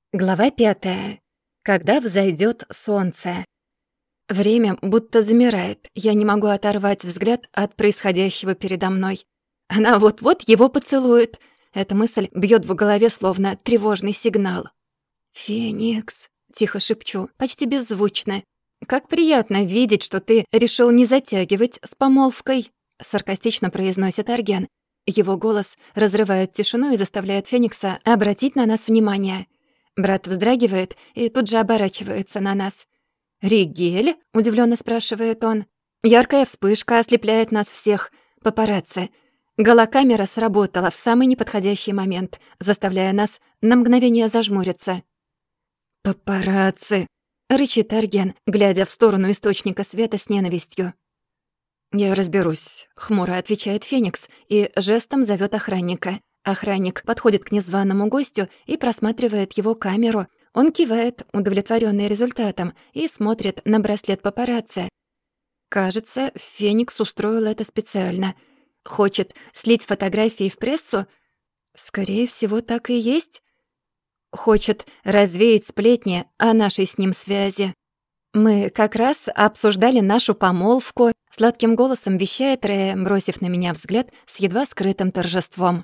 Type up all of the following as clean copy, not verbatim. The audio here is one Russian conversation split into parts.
Глава 5. Когда взойдёт солнце. Время будто замирает. Я не могу оторвать взгляд от происходящего передо мной. Она вот-вот его поцелует. Эта мысль бьёт в голове, словно тревожный сигнал. «Феникс», — тихо шепчу, почти беззвучно. «Как приятно видеть, что ты решил не затягивать с помолвкой», — саркастично произносит Арген. Его голос разрывает тишину и заставляет Феникса обратить на нас внимание. Брат вздрагивает и тут же оборачивается на нас. «Ригель?» — удивлённо спрашивает он. Яркая вспышка ослепляет нас всех. Папарацци. Голокамера сработала в самый неподходящий момент, заставляя нас на мгновение зажмуриться. «Папарацци!» — рычит Арген, глядя в сторону источника света с ненавистью. «Я разберусь», — хмуро отвечает Феникс и жестом зовёт охранника. Охранник подходит к незваному гостю и просматривает его камеру. Он кивает, удовлетворённый результатом, и смотрит на браслет папарацци. Кажется, Феникс устроил это специально. Хочет слить фотографии в прессу? Скорее всего, так и есть. Хочет развеять сплетни о нашей с ним связи. «Мы как раз обсуждали нашу помолвку», — сладким голосом вещает Рея, бросив на меня взгляд с едва скрытым торжеством.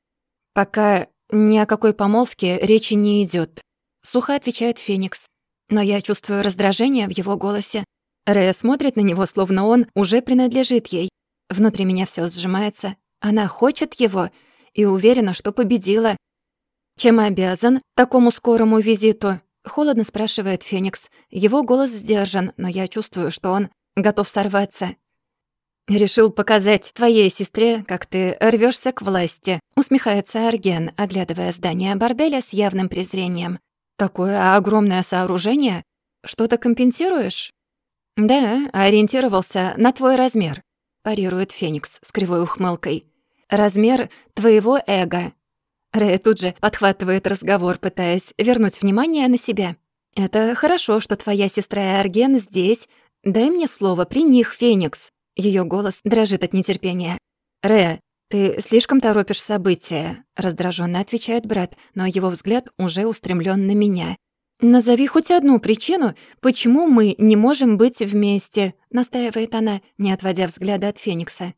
«Пока ни о какой помолвке речи не идёт», — сухо отвечает Феникс. Но я чувствую раздражение в его голосе. Рея смотрит на него, словно он уже принадлежит ей. Внутри меня всё сжимается. Она хочет его и уверена, что победила. «Чем обязан такому скорому визиту?» — холодно спрашивает Феникс. Его голос сдержан, но я чувствую, что он готов сорваться. «Решил показать твоей сестре, как ты рвёшься к власти», — усмехается Арген, оглядывая здание борделя с явным презрением. «Такое огромное сооружение? Что-то компенсируешь?» «Да, ориентировался на твой размер», — парирует Феникс с кривой ухмылкой. «Размер твоего эго». Рэй тут же подхватывает разговор, пытаясь вернуть внимание на себя. «Это хорошо, что твоя сестра и Арген здесь. Дай мне слово при них, Феникс». Её голос дрожит от нетерпения. «Рэ, ты слишком торопишь события», — раздражённо отвечает брат, но его взгляд уже устремлён на меня. «Назови хоть одну причину, почему мы не можем быть вместе», — настаивает она, не отводя взгляда от Феникса.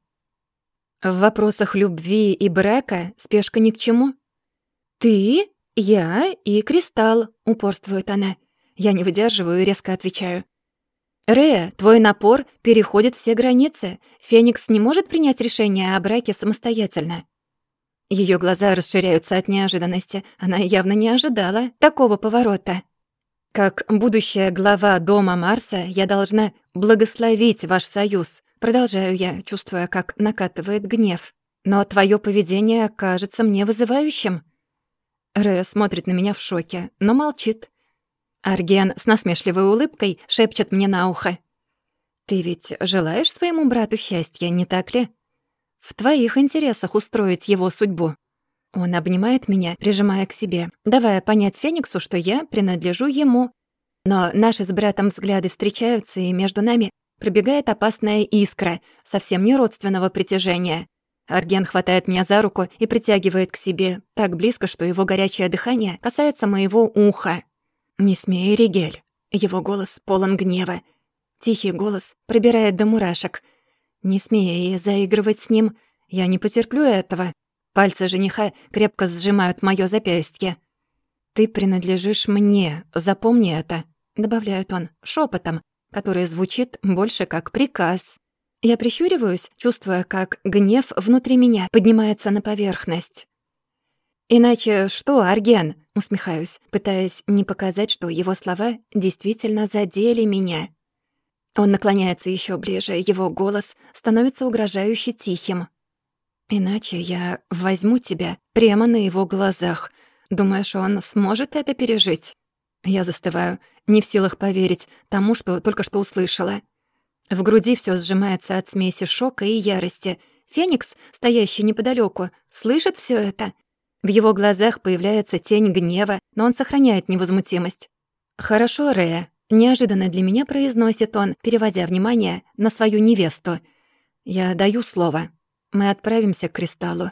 «В вопросах любви и брака спешка ни к чему». «Ты, я и Кристалл», — упорствует она. Я не выдерживаю и резко отвечаю. «Рея, твой напор переходит все границы. Феникс не может принять решение о браке самостоятельно». Её глаза расширяются от неожиданности. Она явно не ожидала такого поворота. «Как будущая глава Дома Марса, я должна благословить ваш союз», продолжаю я, чувствуя, как накатывает гнев. «Но твоё поведение кажется мне вызывающим». Рея смотрит на меня в шоке, но молчит. Арген с насмешливой улыбкой шепчет мне на ухо. «Ты ведь желаешь своему брату счастья, не так ли? В твоих интересах устроить его судьбу». Он обнимает меня, прижимая к себе, давая понять Фениксу, что я принадлежу ему. Но наши с братом взгляды встречаются, и между нами пробегает опасная искра, совсем не родственного притяжения. Арген хватает меня за руку и притягивает к себе, так близко, что его горячее дыхание касается моего уха. «Не смей, Ригель». Его голос полон гнева. Тихий голос пробирает до мурашек. «Не смей заигрывать с ним. Я не потерплю этого». Пальцы жениха крепко сжимают моё запястье. «Ты принадлежишь мне, запомни это», — добавляет он шёпотом, который звучит больше как приказ. Я прищуриваюсь, чувствуя, как гнев внутри меня поднимается на поверхность. «Иначе что, Арген?» — усмехаюсь, пытаясь не показать, что его слова действительно задели меня. Он наклоняется ещё ближе, его голос становится угрожающе тихим. «Иначе я возьму тебя прямо на его глазах. Думаешь, он сможет это пережить?» Я застываю, не в силах поверить тому, что только что услышала. В груди всё сжимается от смеси шока и ярости. Феникс, стоящий неподалёку, слышит всё это. В его глазах появляется тень гнева, но он сохраняет невозмутимость. «Хорошо, Рея», — неожиданно для меня произносит он, переводя внимание на свою невесту. «Я даю слово. Мы отправимся к Кристаллу.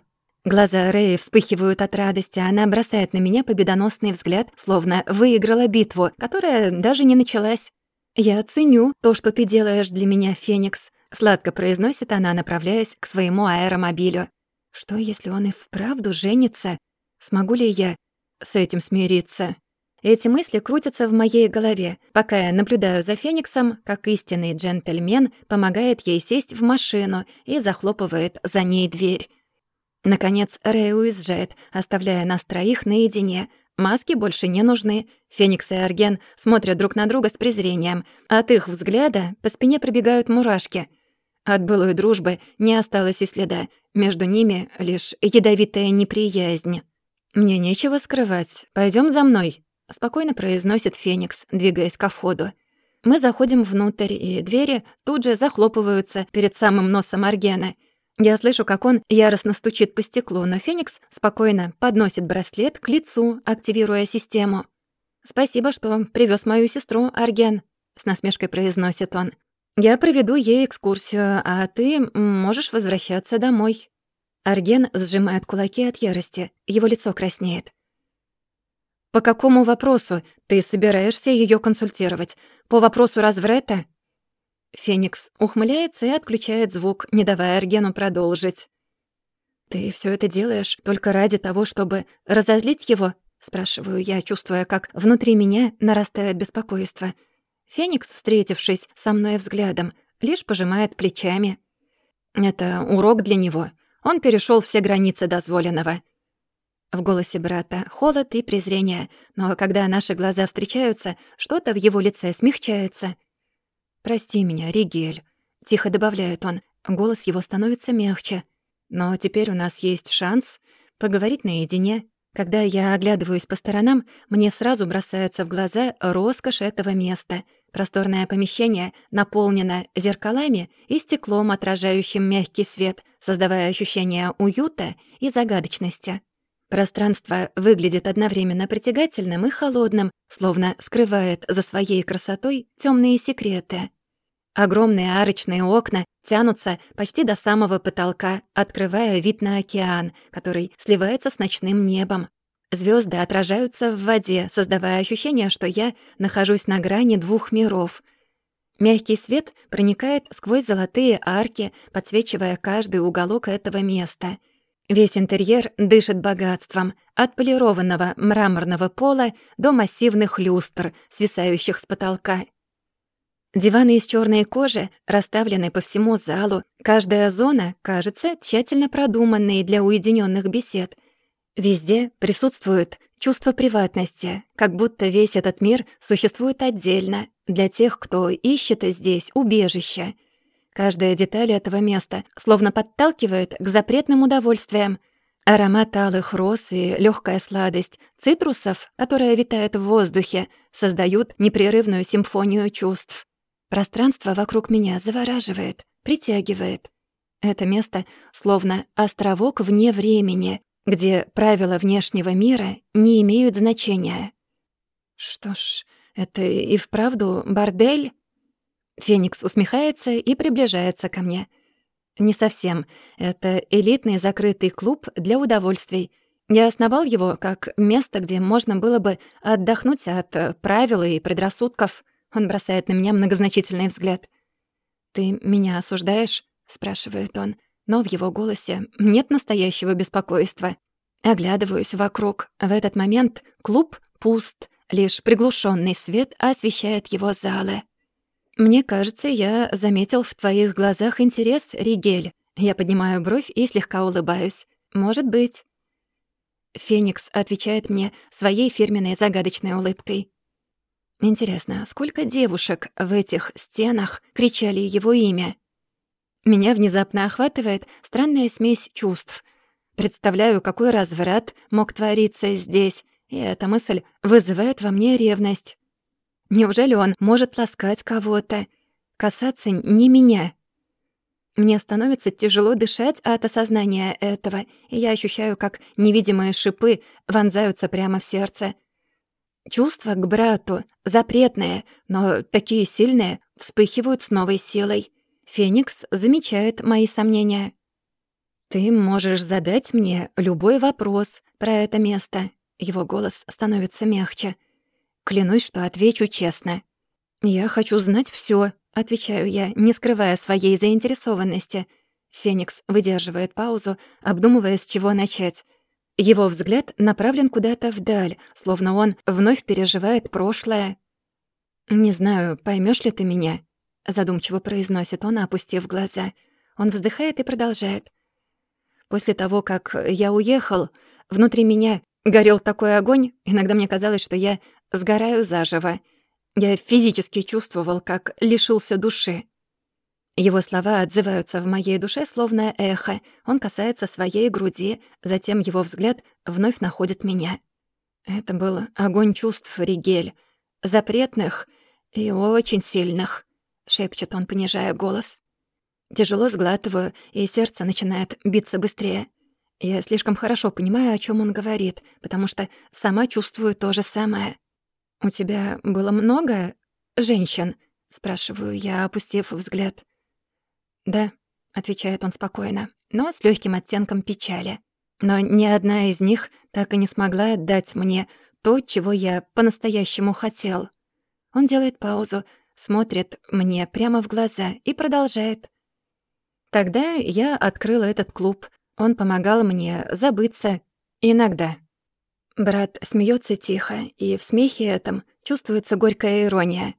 Глаза Рэи вспыхивают от радости, а она бросает на меня победоносный взгляд, словно выиграла битву, которая даже не началась. «Я ценю то, что ты делаешь для меня, Феникс», — сладко произносит она, направляясь к своему аэромобилю. «Что, если он и вправду женится? Смогу ли я с этим смириться?» Эти мысли крутятся в моей голове, пока я наблюдаю за Фениксом, как истинный джентльмен помогает ей сесть в машину и захлопывает за ней дверь. Наконец Рэй уезжает, оставляя нас троих наедине. Маски больше не нужны. Феникс и Арген смотрят друг на друга с презрением. От их взгляда по спине пробегают мурашки. От былой дружбы не осталось и следа. Между ними лишь ядовитая неприязнь. «Мне нечего скрывать. Пойдём за мной», — спокойно произносит Феникс, двигаясь ко входу. Мы заходим внутрь, и двери тут же захлопываются перед самым носом Аргена. Я слышу, как он яростно стучит по стеклу, но Феникс спокойно подносит браслет к лицу, активируя систему. «Спасибо, что привёз мою сестру, Арген», — с насмешкой произносит он. «Я проведу ей экскурсию, а ты можешь возвращаться домой». Арген сжимает кулаки от ярости, его лицо краснеет. «По какому вопросу ты собираешься её консультировать? По вопросу разврата?» Феникс ухмыляется и отключает звук, не давая Аргену продолжить. «Ты всё это делаешь только ради того, чтобы разозлить его?» — спрашиваю я, чувствуя, как внутри меня нарастает беспокойство. Феникс, встретившись со мной взглядом, лишь пожимает плечами. «Это урок для него. Он перешёл все границы дозволенного». В голосе брата холод и презрение, но когда наши глаза встречаются, что-то в его лице смягчается. «Прости меня, Ригель», — тихо добавляет он. Голос его становится мягче. «Но теперь у нас есть шанс поговорить наедине». Когда я оглядываюсь по сторонам, мне сразу бросается в глаза роскошь этого места. Просторное помещение наполнено зеркалами и стеклом, отражающим мягкий свет, создавая ощущение уюта и загадочности. Пространство выглядит одновременно притягательным и холодным, словно скрывает за своей красотой тёмные секреты. Огромные арочные окна тянутся почти до самого потолка, открывая вид на океан, который сливается с ночным небом. Звёзды отражаются в воде, создавая ощущение, что я нахожусь на грани двух миров. Мягкий свет проникает сквозь золотые арки, подсвечивая каждый уголок этого места. Весь интерьер дышит богатством, от полированного мраморного пола до массивных люстр, свисающих с потолка. Диваны из чёрной кожи расставлены по всему залу. Каждая зона кажется тщательно продуманной для уединённых бесед. Везде присутствует чувство приватности, как будто весь этот мир существует отдельно для тех, кто ищет здесь убежище. Каждая деталь этого места словно подталкивает к запретным удовольствиям. Аромат алых роз и лёгкая сладость цитрусов, которая витает в воздухе, создают непрерывную симфонию чувств. Пространство вокруг меня завораживает, притягивает. Это место словно островок вне времени, где правила внешнего мира не имеют значения. «Что ж, это и вправду бордель?» Феникс усмехается и приближается ко мне. «Не совсем. Это элитный закрытый клуб для удовольствий. Я основал его как место, где можно было бы отдохнуть от правил и предрассудков». Он бросает на меня многозначительный взгляд. «Ты меня осуждаешь?» — спрашивает он, но в его голосе нет настоящего беспокойства. Оглядываюсь вокруг. В этот момент клуб пуст, лишь приглушенный свет освещает его залы. «Мне кажется, я заметил в твоих глазах интерес, Ригель». Я поднимаю бровь и слегка улыбаюсь. «Может быть». Феникс отвечает мне своей фирменной загадочной улыбкой. Интересно, сколько девушек в этих стенах кричали его имя? Меня внезапно охватывает странная смесь чувств. Представляю, какой разврат мог твориться здесь, и эта мысль вызывает во мне ревность. Неужели он может ласкать кого-то, касаться не меня? Мне становится тяжело дышать от осознания этого, и я ощущаю, как невидимые шипы вонзаются прямо в сердце. Чувства к брату, запретные, но такие сильные, вспыхивают с новой силой. Феникс замечает мои сомнения. «Ты можешь задать мне любой вопрос про это место». Его голос становится мягче. «Клянусь, что отвечу честно». «Я хочу знать всё», — отвечаю я, не скрывая своей заинтересованности. Феникс выдерживает паузу, обдумывая, с чего начать. Его взгляд направлен куда-то вдаль, словно он вновь переживает прошлое. «Не знаю, поймёшь ли ты меня?» — задумчиво произносит он, опустив глаза. Он вздыхает и продолжает. «После того, как я уехал, внутри меня горел такой огонь, иногда мне казалось, что я сгораю заживо. Я физически чувствовал, как лишился души». Его слова отзываются в моей душе словно эхо. Он касается своей груди, затем его взгляд вновь находит меня. Это был огонь чувств, Ригель. Запретных и очень сильных, шепчет он, понижая голос. Тяжело сглатываю, и сердце начинает биться быстрее. Я слишком хорошо понимаю, о чем он говорит, потому что сама чувствую то же самое. «У тебя было много женщин?» — спрашиваю я, опустив взгляд. «Да», — отвечает он спокойно, но с легким оттенком печали. «Но ни одна из них так и не смогла дать мне то, чего я по-настоящему хотел». Он делает паузу, смотрит мне прямо в глаза и продолжает. «Тогда я открыла этот клуб. Он помогал мне забыться. Иногда». Брат смеется тихо, и в смехе этом чувствуется горькая ирония.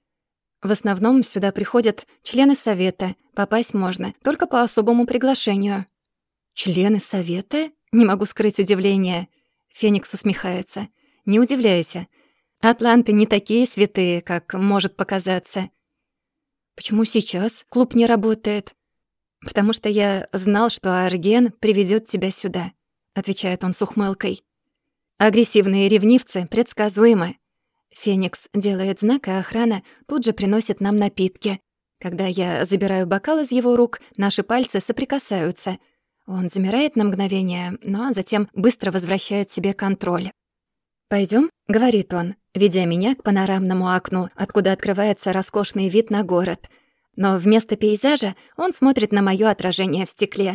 В основном сюда приходят члены совета. Попасть можно только по особому приглашению. «Члены совета?» Не могу скрыть удивление. Феникс усмехается. «Не удивляйся. Атланты не такие святые, как может показаться». «Почему сейчас клуб не работает?» «Потому что я знал, что Арген приведёт тебя сюда», — отвечает он с ухмылкой. «Агрессивные ревнивцы предсказуемы. Феникс делает знак, и охрана тут же приносит нам напитки. Когда я забираю бокал из его рук, наши пальцы соприкасаются. Он замирает на мгновение, но затем быстро возвращает себе контроль. «Пойдём?» — говорит он, ведя меня к панорамному окну, откуда открывается роскошный вид на город. Но вместо пейзажа он смотрит на моё отражение в стекле.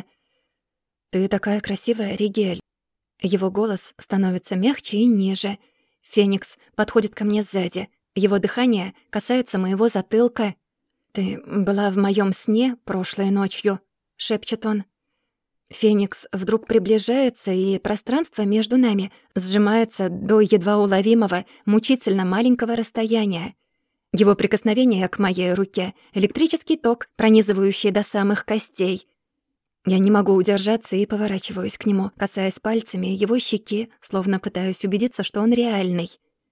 «Ты такая красивая, Ригель». Его голос становится мягче и ниже. Феникс подходит ко мне сзади. Его дыхание касается моего затылка. «Ты была в моём сне прошлой ночью», — шепчет он. Феникс вдруг приближается, и пространство между нами сжимается до едва уловимого, мучительно маленького расстояния. Его прикосновение к моей руке — электрический ток, пронизывающий до самых костей. Я не могу удержаться и поворачиваюсь к нему, касаясь пальцами его щеки, словно пытаюсь убедиться, что он реальный.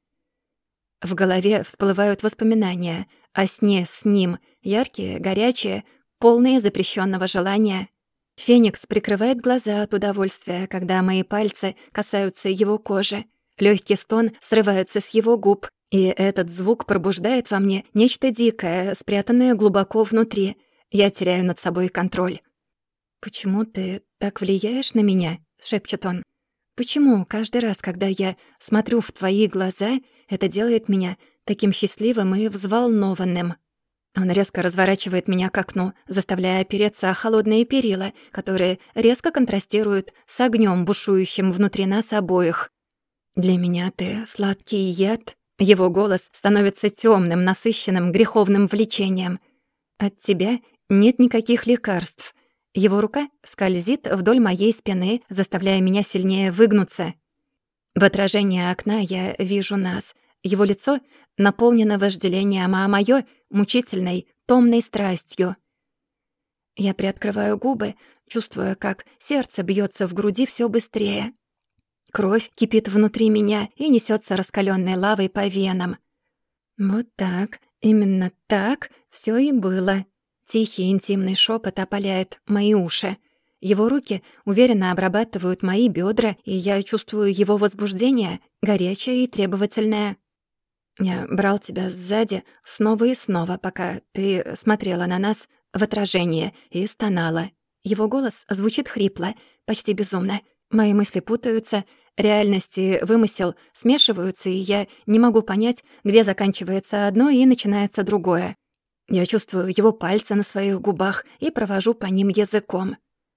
В голове всплывают воспоминания о сне с ним, яркие, горячие, полные запрещенного желания. Феникс прикрывает глаза от удовольствия, когда мои пальцы касаются его кожи. Лёгкий стон срывается с его губ, и этот звук пробуждает во мне нечто дикое, спрятанное глубоко внутри. Я теряю над собой контроль. «Почему ты так влияешь на меня?» — шепчет он. «Почему каждый раз, когда я смотрю в твои глаза, это делает меня таким счастливым и взволнованным?» Он резко разворачивает меня к окну, заставляя опереться о холодные перила, которые резко контрастируют с огнём, бушующим внутри нас обоих. «Для меня ты сладкий яд». Его голос становится тёмным, насыщенным, греховным влечением. «От тебя нет никаких лекарств». Его рука скользит вдоль моей спины, заставляя меня сильнее выгнуться. В отражении окна я вижу нас. Его лицо наполнено вожделением, а моё — мучительной, томной страстью. Я приоткрываю губы, чувствуя, как сердце бьётся в груди всё быстрее. Кровь кипит внутри меня и несётся раскалённой лавой по венам. Вот так, именно так всё и было. Тихий интимный шёпот опаляет мои уши. Его руки уверенно обрабатывают мои бёдра, и я чувствую его возбуждение, горячее и требовательное. Я брал тебя сзади снова и снова, пока ты смотрела на нас в отражение и стонала. Его голос звучит хрипло, почти безумно. Мои мысли путаются, реальность и вымысел смешиваются, и я не могу понять, где заканчивается одно и начинается другое. Я чувствую его пальцы на своих губах и провожу по ним языком.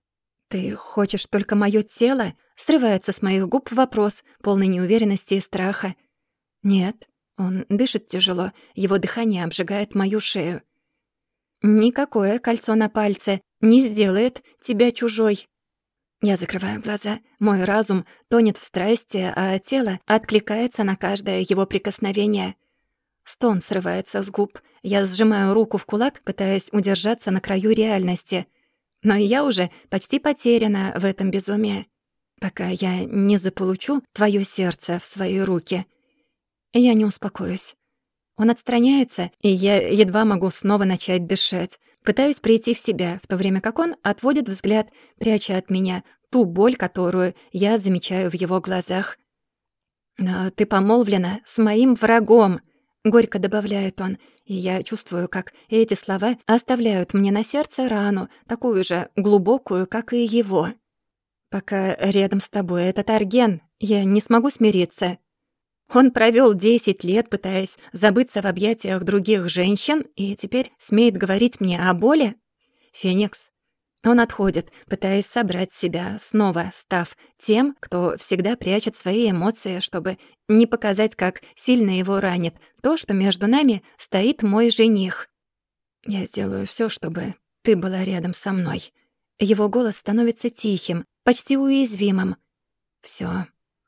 «Ты хочешь только моё тело?» Срывается с моих губ вопрос, полный неуверенности и страха. «Нет». Он дышит тяжело, его дыхание обжигает мою шею. «Никакое кольцо на пальце не сделает тебя чужой». Я закрываю глаза. Мой разум тонет в страсти, а тело откликается на каждое его прикосновение. Стон срывается с губ. Я сжимаю руку в кулак, пытаясь удержаться на краю реальности. Но я уже почти потеряна в этом безумии. Пока я не заполучу твоё сердце в свои руки, я не успокоюсь. Он отстраняется, и я едва могу снова начать дышать. Пытаюсь прийти в себя, в то время как он отводит взгляд, пряча от меня ту боль, которую я замечаю в его глазах. «Но ты помолвлена с моим врагом», — горько добавляет он, и я чувствую, как эти слова оставляют мне на сердце рану, такую же глубокую, как и его. «Пока рядом с тобой этот Арген, я не смогу смириться». Он провёл 10 лет, пытаясь забыться в объятиях других женщин, и теперь смеет говорить мне о боли? Феникс. Он отходит, пытаясь собрать себя, снова став тем, кто всегда прячет свои эмоции, чтобы не показать, как сильно его ранит то, что между нами стоит мой жених. «Я сделаю всё, чтобы ты была рядом со мной». Его голос становится тихим, почти уязвимым. «Всё».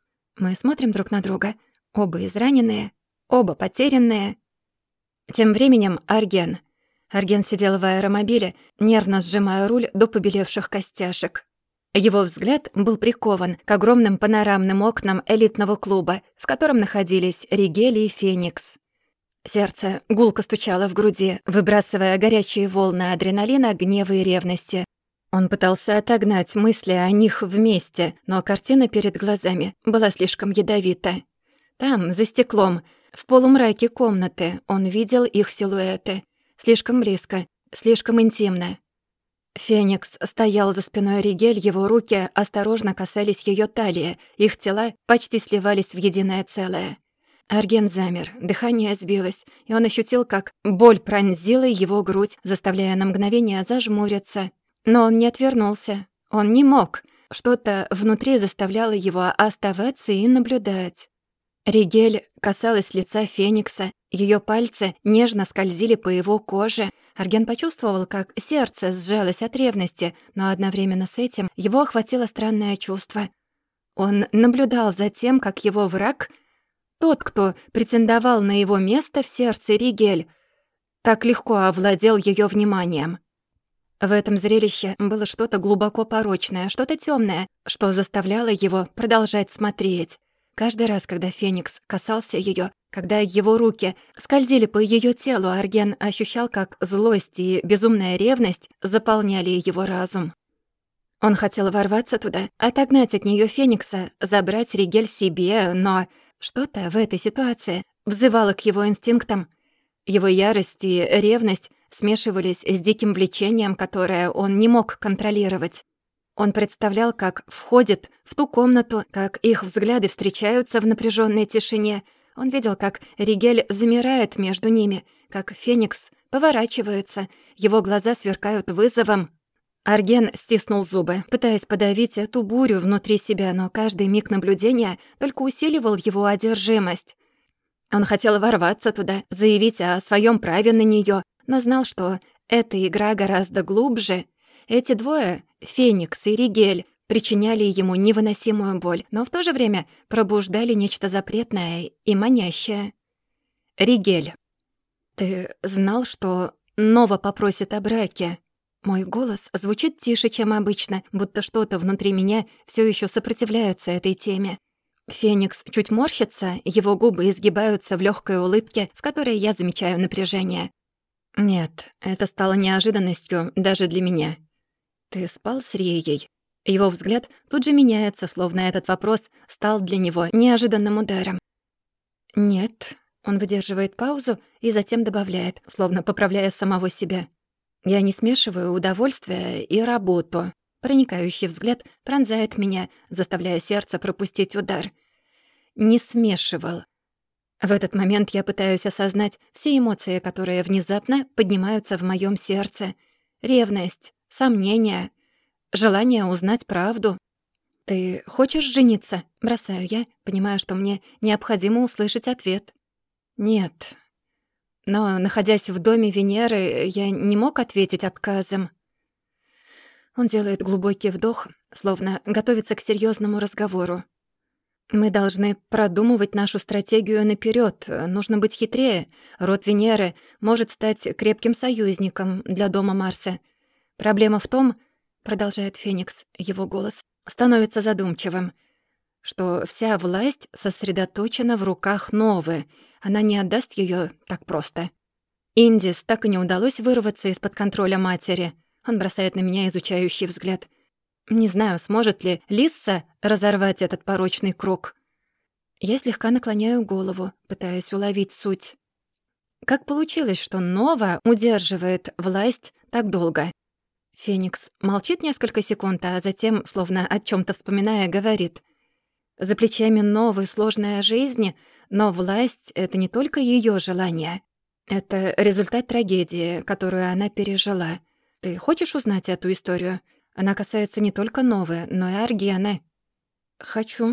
Мы смотрим друг на друга. Оба израненные, оба потерянные. Тем временем Арген. Арген сидел в аэромобиле, нервно сжимая руль до побелевших костяшек. Его взгляд был прикован к огромным панорамным окнам элитного клуба, в котором находились Ригель и Феникс. Сердце гулко стучало в груди, выбрасывая горячие волны адреналина, гнева и ревности. Он пытался отогнать мысли о них вместе, но картина перед глазами была слишком ядовита. Там, за стеклом, в полумраке комнаты, он видел их силуэты. Слишком близко, слишком интимно. Феникс стоял за спиной Ригель, его руки осторожно касались её талии, их тела почти сливались в единое целое. Арген замер, дыхание сбилось, и он ощутил, как боль пронзила его грудь, заставляя на мгновение зажмуриться. Но он не отвернулся, он не мог. Что-то внутри заставляло его оставаться и наблюдать. Ригель касалась лица Феникса, её пальцы нежно скользили по его коже. Арген почувствовал, как сердце сжалось от ревности, но одновременно с этим его охватило странное чувство. Он наблюдал за тем, как его враг, тот, кто претендовал на его место в сердце Ригель, так легко овладел её вниманием. В этом зрелище было что-то глубоко порочное, что-то тёмное, что заставляло его продолжать смотреть. Каждый раз, когда Феникс касался её, когда его руки скользили по её телу, Арген ощущал, как злость и безумная ревность заполняли его разум. Он хотел ворваться туда, отогнать от неё Феникса, забрать Ригель себе, но что-то в этой ситуации взывало к его инстинктам. Его ярость и ревность смешивались с диким влечением, которое он не мог контролировать. Он представлял, как входит в ту комнату, как их взгляды встречаются в напряженной тишине. Он видел, как Ригель замирает между ними, как Феникс поворачивается, его глаза сверкают вызовом. Арген стиснул зубы, пытаясь подавить эту бурю внутри себя, но каждый миг наблюдения только усиливал его одержимость. Он хотел ворваться туда, заявить о своем праве на нее, но знал, что эта игра гораздо глубже. Эти двое, Феникс и Ригель, причиняли ему невыносимую боль, но в то же время пробуждали нечто запретное и манящее. Ригель. «Ты знал, что Нова попросит о браке?» Мой голос звучит тише, чем обычно, будто что-то внутри меня все еще сопротивляется этой теме. Феникс чуть морщится, его губы изгибаются в легкой улыбке, в которой я замечаю напряжение. «Нет, это стало неожиданностью даже для меня. Ты спал с Рией?» Его взгляд тут же меняется, словно этот вопрос стал для него неожиданным ударом. «Нет». Он выдерживает паузу и затем добавляет, словно поправляя самого себя. «Я не смешиваю удовольствие и работу». Проникающий взгляд пронзает меня, заставляя сердце пропустить удар. Не смешивал. В этот момент я пытаюсь осознать все эмоции, которые внезапно поднимаются в моем сердце. Ревность, сомнения. желание узнать правду. «Ты хочешь жениться?» — бросаю я, понимая, что мне необходимо услышать ответ. «Нет». Но, находясь в доме Венеры, я не мог ответить отказом. Он делает глубокий вдох, словно готовится к серьёзному разговору. «Мы должны продумывать нашу стратегию наперёд. Нужно быть хитрее. Род Венеры может стать крепким союзником для дома Марса. Проблема в том, — продолжает Феникс, его голос становится задумчивым, — что вся власть сосредоточена в руках Новы. Она не отдаст её так просто. Индис так и не удалось вырваться из-под контроля матери». Он бросает на меня изучающий взгляд. Не знаю, сможет ли Лисса разорвать этот порочный круг. Я слегка наклоняю голову, пытаясь уловить суть. Как получилось, что Нова удерживает власть так долго? Феникс молчит несколько секунд, а затем, словно о чём-то вспоминая, говорит: «За плечами Новы сложная жизнь, но власть — это не только её желание. Это результат трагедии, которую она пережила. Ты хочешь узнать эту историю? Она касается не только Новы, но и Аргены». «Хочу».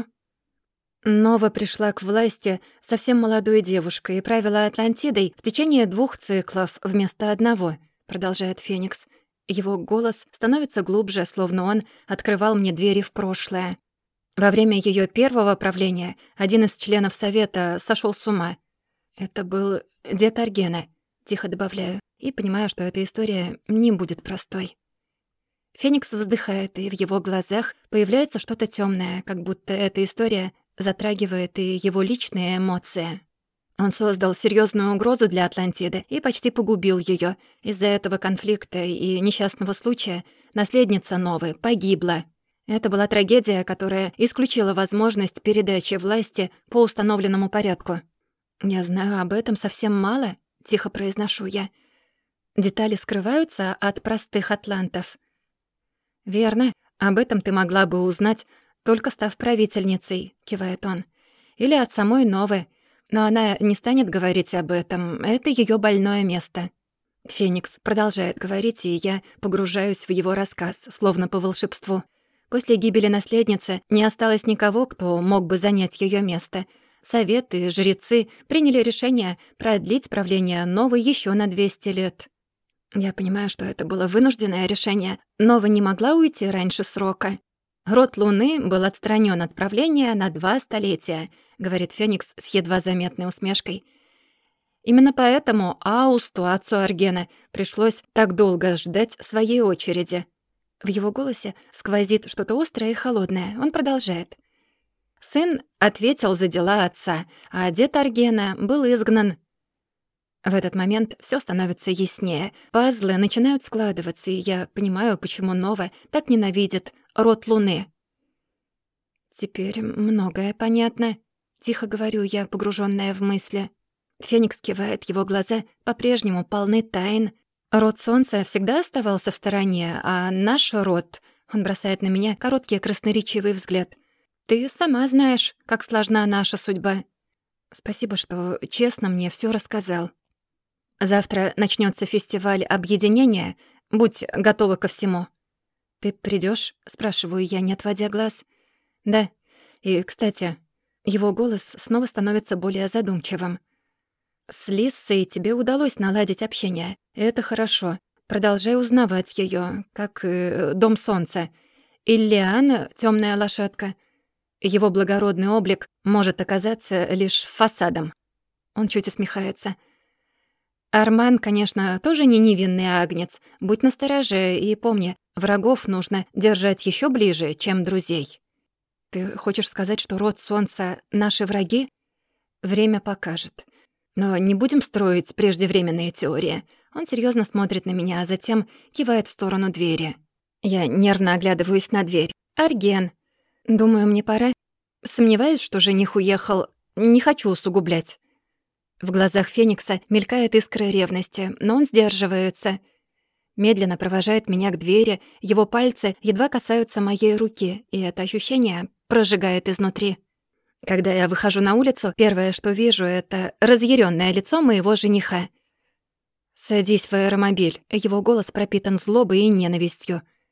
Нова пришла к власти совсем молодой девушкой и правила Атлантидой в течение 2 циклов вместо одного, продолжает Феникс. Его голос становится глубже, словно он открывал мне двери в прошлое. Во время её первого правления один из членов Совета сошёл с ума. Это был дед Аргена, тихо добавляю, и понимаю, что эта история не будет простой. Феникс вздыхает, и в его глазах появляется что-то тёмное, как будто эта история затрагивает и его личные эмоции. Он создал серьёзную угрозу для Атлантиды и почти погубил её. Из-за этого конфликта и несчастного случая наследница Новы погибла. Это была трагедия, которая исключила возможность передачи власти по установленному порядку. «Я знаю об этом совсем мало», — тихо произношу я. «Детали скрываются от простых атлантов». «Верно. Об этом ты могла бы узнать, только став правительницей», — кивает он. «Или от самой Новы. Но она не станет говорить об этом. Это её больное место». Феникс продолжает говорить, и я погружаюсь в его рассказ, словно по волшебству. После гибели наследницы не осталось никого, кто мог бы занять её место. Советы и жрецы приняли решение продлить правление Новы ещё на 200 лет. Я понимаю, что это было вынужденное решение. Нова не могла уйти раньше срока. «Род Луны был отстранён от правления на 2 столетия», — говорит Феникс с едва заметной усмешкой. «Именно поэтому Аусту, отцу Аргена, пришлось так долго ждать своей очереди». В его голосе сквозит что-то острое и холодное. Он продолжает. «Сын ответил за дела отца, а дед Аргена был изгнан». В этот момент всё становится яснее. Пазлы начинают складываться, и я понимаю, почему Нова так ненавидит род Луны. «Теперь многое понятно», — тихо говорю я, погружённая в мысли. Феникс кивает, его глаза по-прежнему полны тайн. Род Солнца всегда оставался в стороне, а наш род... Он бросает на меня короткий красноречивый взгляд. «Ты сама знаешь, как сложна наша судьба. Спасибо, что честно мне всё рассказал. Завтра начнётся фестиваль объединения. Будь готова ко всему». «Ты придёшь?» — спрашиваю я, не отводя глаз. «Да. И, кстати...» Его голос снова становится более задумчивым. «С Лиссой тебе удалось наладить общение. Это хорошо. Продолжай узнавать её, как и Дом Солнца. Иллиан — тёмная лошадка. Его благородный облик может оказаться лишь фасадом». Он чуть усмехается. «Арман, конечно, тоже не невинный агнец. Будь настороже и помни, врагов нужно держать ещё ближе, чем друзей». «Ты хочешь сказать, что род Солнца — наши враги?» «Время покажет. Но не будем строить преждевременные теории». Он серьёзно смотрит на меня, а затем кивает в сторону двери. Я нервно оглядываюсь на дверь. «Арген. Думаю, мне пора. Сомневаюсь, что жених уехал. Не хочу усугублять». В глазах Феникса мелькает искра ревности, но он сдерживается. Медленно провожает меня к двери, его пальцы едва касаются моей руки, и это ощущение прожигает изнутри. Когда я выхожу на улицу, первое, что вижу, это разъярённое лицо моего жениха. «Садись в аэромобиль». Его голос пропитан злобой и ненавистью.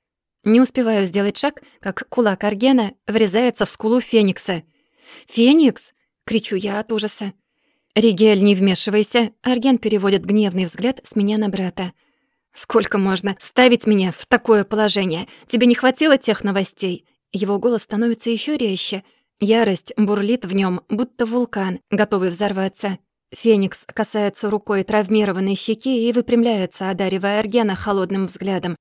Не успеваю сделать шаг, как кулак Аргена врезается в скулу Феникса. «Феникс!» — кричу я от ужаса. «Ригель, не вмешивайся!» Арген переводит гневный взгляд с меня на брата. «Сколько можно ставить меня в такое положение? Тебе не хватило тех новостей?» Его голос становится еще резче. Ярость бурлит в нем, будто вулкан, готовый взорваться. Феникс касается рукой травмированной щеки и выпрямляется, одаривая Аргена холодным взглядом.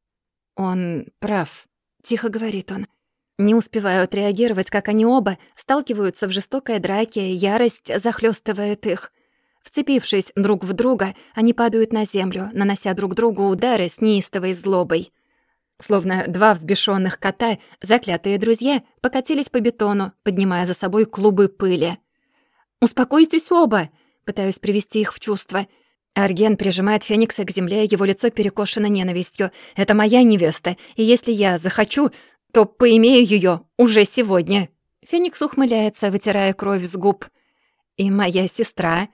«Он прав», — тихо говорит он. Не успеваю отреагировать, как они оба сталкиваются в жестокой драке, ярость захлёстывает их. Вцепившись друг в друга, они падают на землю, нанося друг другу удары с неистовой злобой. Словно два взбешённых кота, заклятые друзья покатились по бетону, поднимая за собой клубы пыли. «Успокойтесь оба!» — пытаюсь привести их в чувство. Арген прижимает Феникса к земле, его лицо перекошено ненавистью. «Это моя невеста, и если я захочу, то поимею её уже сегодня». Феникс ухмыляется, вытирая кровь с губ. «И моя сестра...»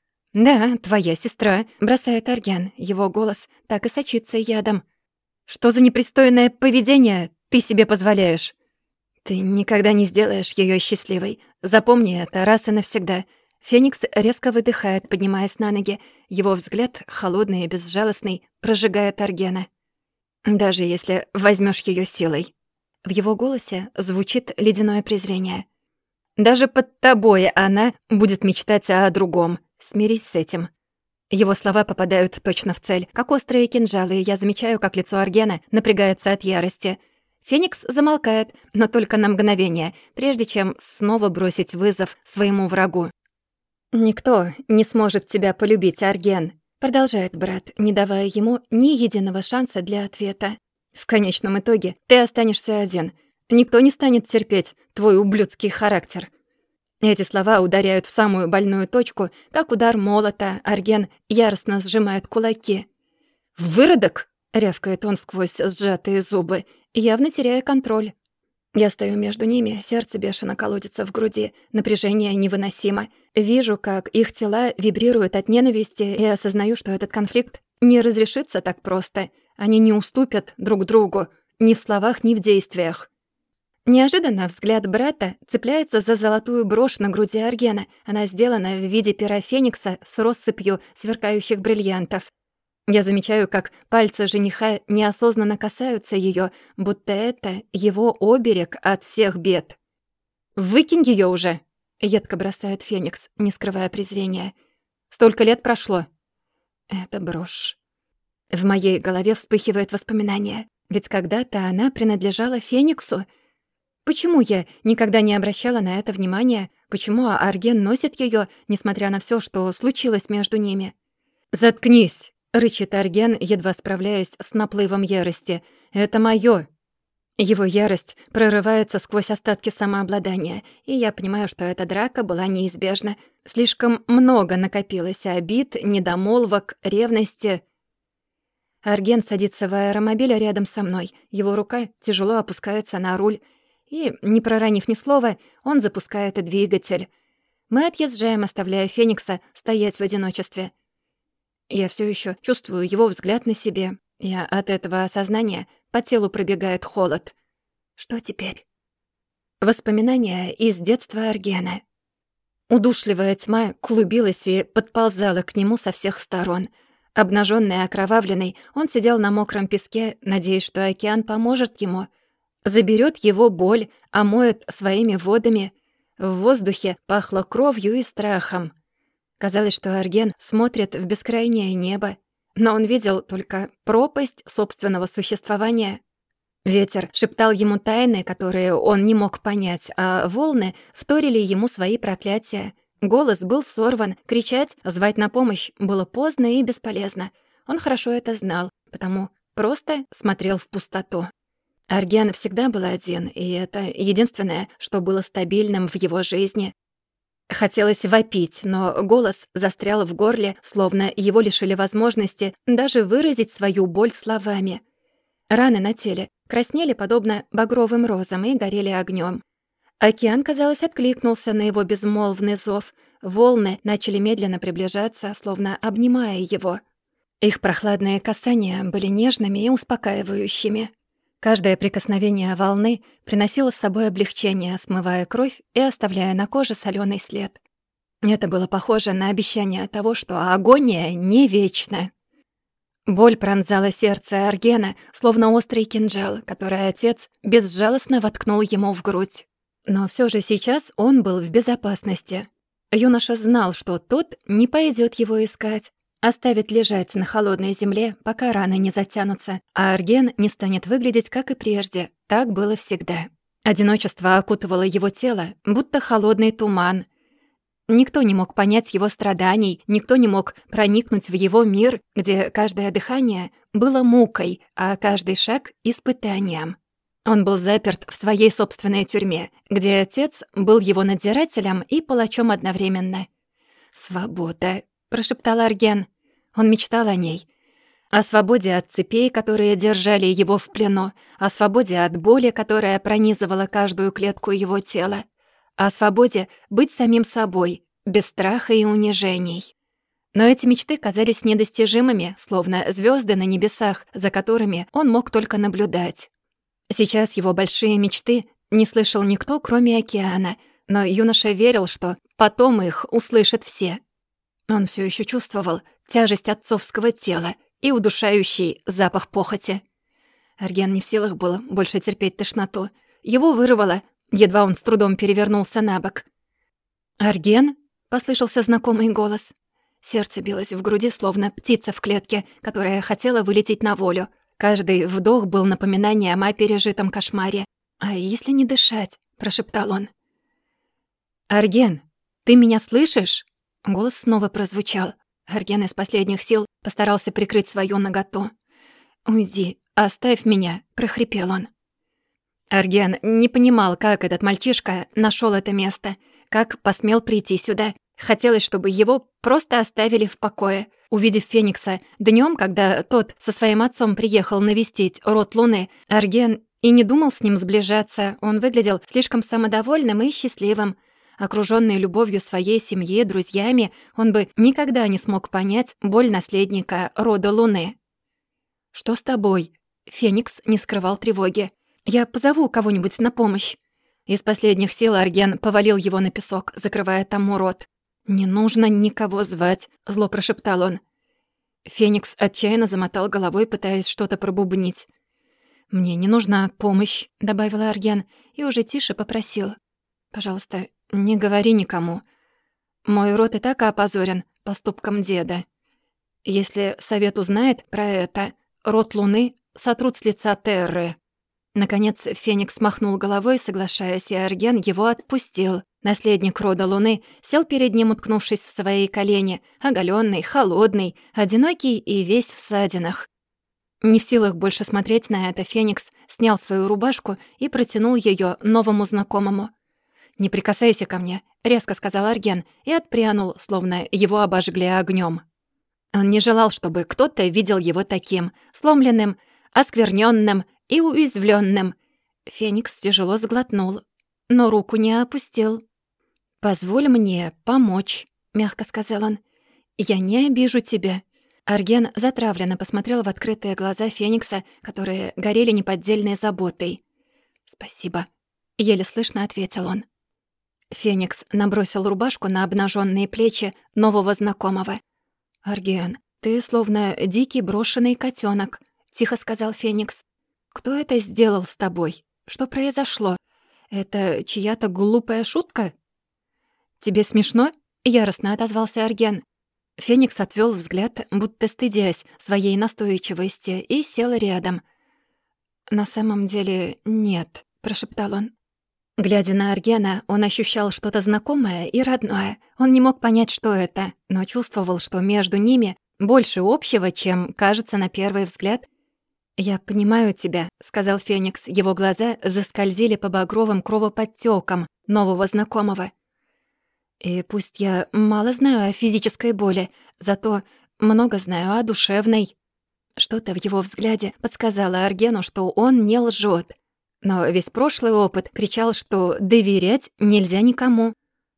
«Да, твоя сестра», — бросает Арген. Его голос так и сочится ядом. «Что за непристойное поведение ты себе позволяешь?» «Ты никогда не сделаешь её счастливой. Запомни это раз и навсегда». Феникс резко выдыхает, поднимаясь на ноги. Его взгляд, холодный и безжалостный, прожигает Аргена. «Даже если возьмёшь её силой». В его голосе звучит ледяное презрение. «Даже под тобой она будет мечтать о другом. Смирись с этим». Его слова попадают точно в цель, как острые кинжалы, и я замечаю, как лицо Аргена напрягается от ярости. Феникс замолкает, но только на мгновение, прежде чем снова бросить вызов своему врагу. «Никто не сможет тебя полюбить, Арген», — продолжает брат, не давая ему ни единого шанса для ответа. «В конечном итоге ты останешься один. Никто не станет терпеть твой ублюдский характер». Эти слова ударяют в самую больную точку, как удар молота. Арген яростно сжимает кулаки. «Выродок!» — рявкает он сквозь сжатые зубы, явно теряя контроль. Я стою между ними, сердце бешено колотится в груди, напряжение невыносимо. Вижу, как их тела вибрируют от ненависти, и осознаю, что этот конфликт не разрешится так просто. Они не уступят друг другу, ни в словах, ни в действиях. Неожиданно взгляд брата цепляется за золотую брошь на груди Аргена. Она сделана в виде пера Феникса с россыпью сверкающих бриллиантов. Я замечаю, как пальцы жениха неосознанно касаются её, будто это его оберег от всех бед. «Выкинь её уже!» — едко бросает Феникс, не скрывая презрения. «Столько лет прошло!» Это брошь. В моей голове вспыхивает воспоминание. Ведь когда-то она принадлежала Фениксу. Почему я никогда не обращала на это внимания? Почему Арген носит её, несмотря на всё, что случилось между ними? «Заткнись!» — рычит Арген, едва справляясь с наплывом ярости. «Это моё!» Его ярость прорывается сквозь остатки самообладания, и я понимаю, что эта драка была неизбежна. Слишком много накопилось обид, недомолвок, ревности. Арген садится в аэромобиль рядом со мной. Его рука тяжело опускается на руль, и, не проронив ни слова, он запускает двигатель. Мы отъезжаем, оставляя Феникса стоять в одиночестве. Я всё ещё чувствую его взгляд на себе, и от этого осознания по телу пробегает холод. Что теперь? Воспоминания из детства Аргена. Удушливая тьма клубилась и подползала к нему со всех сторон. Обнажённый и окровавленный, он сидел на мокром песке, надеясь, что океан поможет ему. Заберёт его боль, омоет своими водами. В воздухе пахло кровью и страхом. Казалось, что Арген смотрит в бескрайнее небо, но он видел только пропасть собственного существования. Ветер шептал ему тайны, которые он не мог понять, а волны вторили ему свои проклятия. Голос был сорван, кричать, звать на помощь было поздно и бесполезно. Он хорошо это знал, потому просто смотрел в пустоту. Арген всегда был один, и это единственное, что было стабильным в его жизни. Хотелось вопить, но голос застрял в горле, словно его лишили возможности даже выразить свою боль словами. Раны на теле краснели подобно багровым розам и горели огнём. Океан, казалось, откликнулся на его безмолвный зов. Волны начали медленно приближаться, словно обнимая его. Их прохладные касания были нежными и успокаивающими. Каждое прикосновение волны приносило с собой облегчение, смывая кровь и оставляя на коже солёный след. Это было похоже на обещание того, что агония не вечна. Боль пронзала сердце Аргена, словно острый кинжал, который отец безжалостно воткнул ему в грудь. Но всё же сейчас он был в безопасности. Юноша знал, что тот не пойдёт его искать, оставит лежать на холодной земле, пока раны не затянутся, а Арген не станет выглядеть, как и прежде. Так было всегда. Одиночество окутывало его тело, будто холодный туман. Никто не мог понять его страданий, никто не мог проникнуть в его мир, где каждое дыхание было мукой, а каждый шаг — испытанием. Он был заперт в своей собственной тюрьме, где отец был его надзирателем и палачом одновременно. «Свобода», — прошептал Арген. Он мечтал о ней. О свободе от цепей, которые держали его в плену, о свободе от боли, которая пронизывала каждую клетку его тела, о свободе быть самим собой, без страха и унижений. Но эти мечты казались недостижимыми, словно звезды на небесах, за которыми он мог только наблюдать. Сейчас его большие мечты не слышал никто, кроме океана, но юноша верил, что потом их услышат все. Он все еще чувствовал тяжесть отцовского тела и удушающий запах похоти. Арген не в силах был больше терпеть тошноту. Его вырвало, едва он с трудом перевернулся на бок. «Арген?» — послышался знакомый голос. Сердце билось в груди, словно птица в клетке, которая хотела вылететь на волю. Каждый вдох был напоминанием о пережитом кошмаре. «А если не дышать?» — прошептал он. «Арген, ты меня слышишь?» Голос снова прозвучал. Арген из последних сил постарался прикрыть свою наготу. «Уйди, оставь меня», — прохрипел он. Арген не понимал, как этот мальчишка нашёл это место, как посмел прийти сюда. Хотелось, чтобы его просто оставили в покое. Увидев Феникса днём, когда тот со своим отцом приехал навестить род Луны, Арген и не думал с ним сближаться. Он выглядел слишком самодовольным и счастливым. Окружённый любовью своей семьи, друзьями, он бы никогда не смог понять боль наследника рода Луны. «Что с тобой?» Феникс не скрывал тревоги. «Я позову кого-нибудь на помощь». Из последних сил Арген повалил его на песок, закрывая тому рот. «Не нужно никого звать», — зло прошептал он. Феникс отчаянно замотал головой, пытаясь что-то пробубнить. «Мне не нужна помощь», — добавил Арген, и уже тише попросил. «Пожалуйста, не говори никому. Мой род и так опозорен поступком деда. Если совет узнает про это, род Луны сотрут с лица Терры». Наконец Феникс махнул головой, соглашаясь, и Арген его отпустил. Наследник рода Луны сел перед ним, уткнувшись в свои колени, оголённый, холодный, одинокий и весь в ссадинах. Не в силах больше смотреть на это, Феникс снял свою рубашку и протянул её новому знакомому. «Не прикасайся ко мне», — резко сказал Арген и отпрянул, словно его обожгли огнём. Он не желал, чтобы кто-то видел его таким, сломленным, осквернённым и уязвлённым. Феникс тяжело сглотнул, но руку не опустил. «Позволь мне помочь», — мягко сказал он. «Я не обижу тебя». Арген затравленно посмотрел в открытые глаза Феникса, которые горели неподдельной заботой. «Спасибо», — еле слышно ответил он. Феникс набросил рубашку на обнажённые плечи нового знакомого. «Арген, ты словно дикий брошенный котёнок», — тихо сказал Феникс. «Кто это сделал с тобой? Что произошло? Это чья-то глупая шутка?» «Тебе смешно?» — яростно отозвался Арген. Феникс отвёл взгляд, будто стыдясь своей настойчивости, и сел рядом. «На самом деле нет», — прошептал он. Глядя на Аргена, он ощущал что-то знакомое и родное. Он не мог понять, что это, но чувствовал, что между ними больше общего, чем кажется на первый взгляд. «Я понимаю тебя», — сказал Феникс. Его глаза заскользили по багровым кровоподтёкам нового знакомого. «И пусть я мало знаю о физической боли, зато много знаю о душевной». Что-то в его взгляде подсказало Аргену, что он не лжёт. Но весь прошлый опыт кричал, что доверять нельзя никому.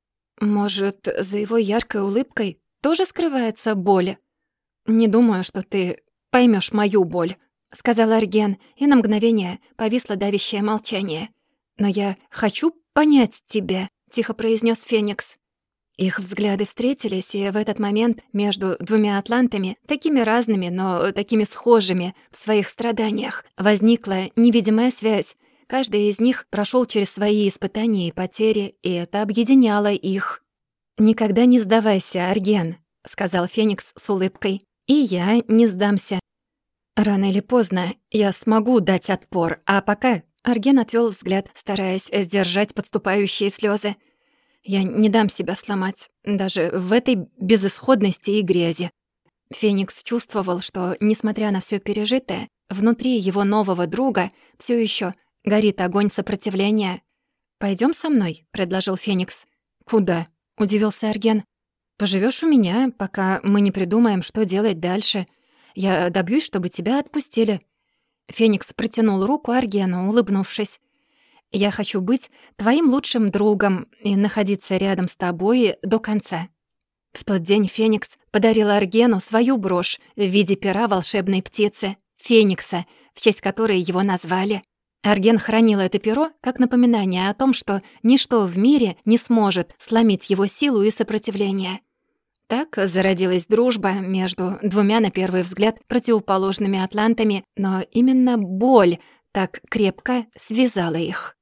Может, за его яркой улыбкой тоже скрывается боль? «Не думаю, что ты поймёшь мою боль», — сказал Арген, и на мгновение повисло давящее молчание. «Но я хочу понять тебя», — тихо произнес Феникс. Их взгляды встретились, и в этот момент между двумя атлантами, такими разными, но такими схожими в своих страданиях, возникла невидимая связь. Каждый из них прошел через свои испытания и потери, и это объединяло их. «Никогда не сдавайся, Арген», — сказал Феникс с улыбкой. «И я не сдамся. Рано или поздно я смогу дать отпор, а пока...» Арген отвел взгляд, стараясь сдержать подступающие слезы. «Я не дам себя сломать, даже в этой безысходности и грязи». Феникс чувствовал, что, несмотря на все пережитое, внутри его нового друга все еще горит огонь сопротивления. Пойдем со мной», — предложил Феникс. «Куда?» — удивился Арген. Поживешь у меня, пока мы не придумаем, что делать дальше. Я добьюсь, чтобы тебя отпустили». Феникс протянул руку Аргену, улыбнувшись. «Я хочу быть твоим лучшим другом и находиться рядом с тобой до конца». В тот день Феникс подарил Аргену свою брошь в виде пера волшебной птицы — Феникса, в честь которой его назвали. Арген хранил это перо как напоминание о том, что ничто в мире не сможет сломить его силу и сопротивление. Так зародилась дружба между двумя, на первый взгляд, противоположными атлантами, но именно боль так крепко связала их.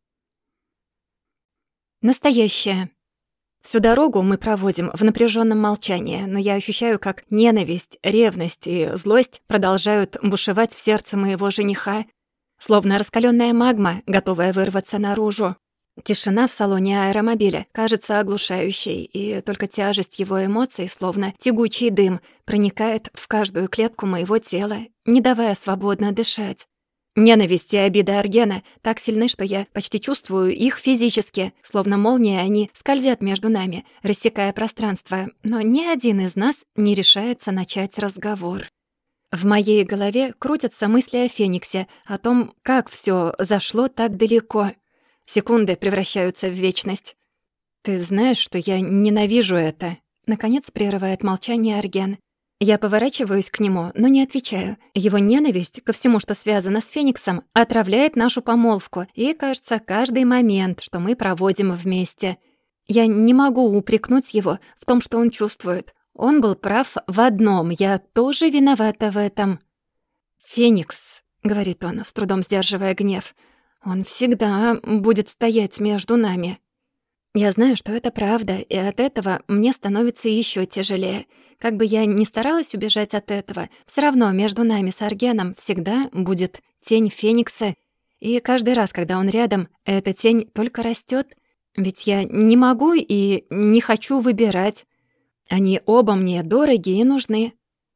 Настоящее. Всю дорогу мы проводим в напряженном молчании, но я ощущаю, как ненависть, ревность и злость продолжают бушевать в сердце моего жениха, словно раскаленная магма, готовая вырваться наружу. Тишина в салоне аэромобиля кажется оглушающей, и только тяжесть его эмоций, словно тягучий дым, проникает в каждую клетку моего тела, не давая свободно дышать. Ненависть и обида Аргена так сильны, что я почти чувствую их физически, словно молнии они скользят между нами, рассекая пространство, но ни один из нас не решается начать разговор. В моей голове крутятся мысли о Фениксе, о том, как всё зашло так далеко. Секунды превращаются в вечность. «Ты знаешь, что я ненавижу это?» Наконец прерывает молчание Арген. Я поворачиваюсь к нему, но не отвечаю. Его ненависть ко всему, что связано с Фениксом, отравляет нашу помолвку и, кажется, каждый момент, что мы проводим вместе. Я не могу упрекнуть его в том, что он чувствует. Он был прав в одном, я тоже виновата в этом. «Феникс», — говорит он, с трудом сдерживая гнев, — «он всегда будет стоять между нами». Я знаю, что это правда, и от этого мне становится еще тяжелее. Как бы я ни старалась убежать от этого, все равно между нами с Аргеном всегда будет тень Феникса. И каждый раз, когда он рядом, эта тень только растет. Ведь я не могу и не хочу выбирать. Они оба мне дороги и нужны.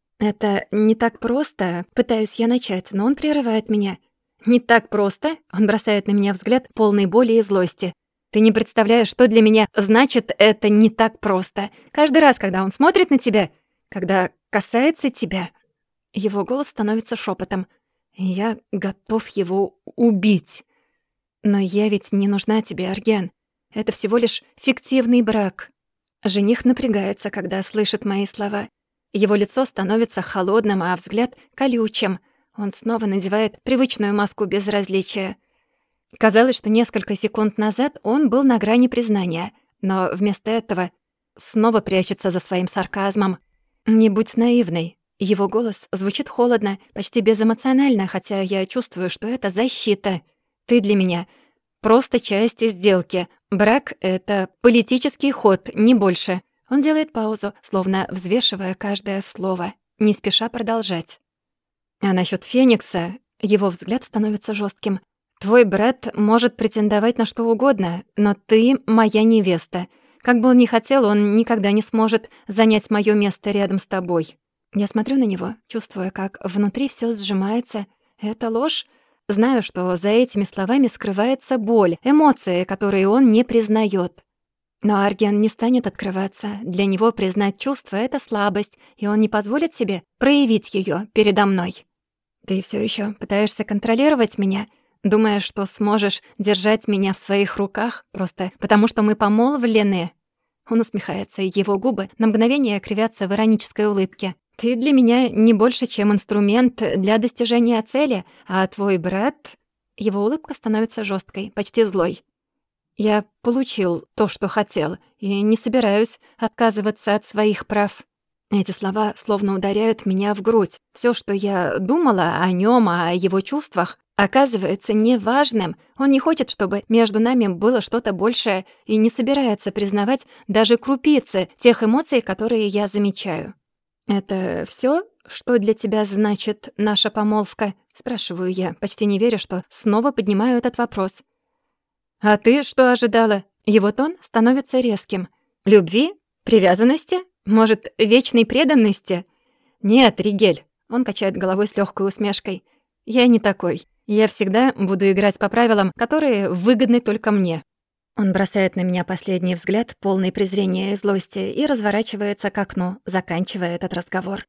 Это не так просто, пытаюсь я начать, но он прерывает меня. «Не так просто?» — он бросает на меня взгляд, полный боли и злости. «Ты не представляешь, что для меня значит это не так просто. Каждый раз, когда он смотрит на тебя, когда касается тебя...» Его голос становится шепотом. «Я готов его убить. Но я ведь не нужна тебе, Арген. Это всего лишь фиктивный брак». Жених напрягается, когда слышит мои слова. Его лицо становится холодным, а взгляд — колючим. Он снова надевает привычную маску безразличия. Казалось, что несколько секунд назад он был на грани признания, но вместо этого снова прячется за своим сарказмом. «Не будь наивной». Его голос звучит холодно, почти безэмоционально, хотя я чувствую, что это защита. «Ты для меня просто часть сделки. Брак — это политический ход, не больше». Он делает паузу, словно взвешивая каждое слово, не спеша продолжать. А насчёт Феникса его взгляд становится жёстким. «Твой брат может претендовать на что угодно, но ты моя невеста. Как бы он ни хотел, он никогда не сможет занять моё место рядом с тобой». Я смотрю на него, чувствуя, как внутри всё сжимается. Это ложь? Знаю, что за этими словами скрывается боль, эмоции, которые он не признаёт. Но Арген не станет открываться. Для него признать чувства — это слабость, и он не позволит себе проявить её передо мной. «Ты всё ещё пытаешься контролировать меня?» Думаешь, что сможешь держать меня в своих руках просто потому, что мы помолвлены?» Он усмехается, и его губы на мгновение кривятся в иронической улыбке. Ты для меня не больше, чем инструмент для достижения цели, а твой брат...» Его улыбка становится жесткой, почти злой. «Я получил то, что хотел, и не собираюсь отказываться от своих прав». Эти слова словно ударяют меня в грудь. Все, что я думала о нем, о его чувствах, оказывается неважным. Он не хочет, чтобы между нами было что-то большее, и не собирается признавать даже крупицы тех эмоций, которые я замечаю. «Это все, что для тебя значит наша помолвка?» — спрашиваю я, почти не веря, что снова поднимаю этот вопрос. «А ты что ожидала?» Его тон становится резким. «Любви? Привязанности? Может, вечной преданности?» «Нет, Ригель», — он качает головой с легкой усмешкой. «Я не такой. Я всегда буду играть по правилам, которые выгодны только мне». Он бросает на меня последний взгляд, полный презрения и злости, и разворачивается к окну, заканчивая этот разговор.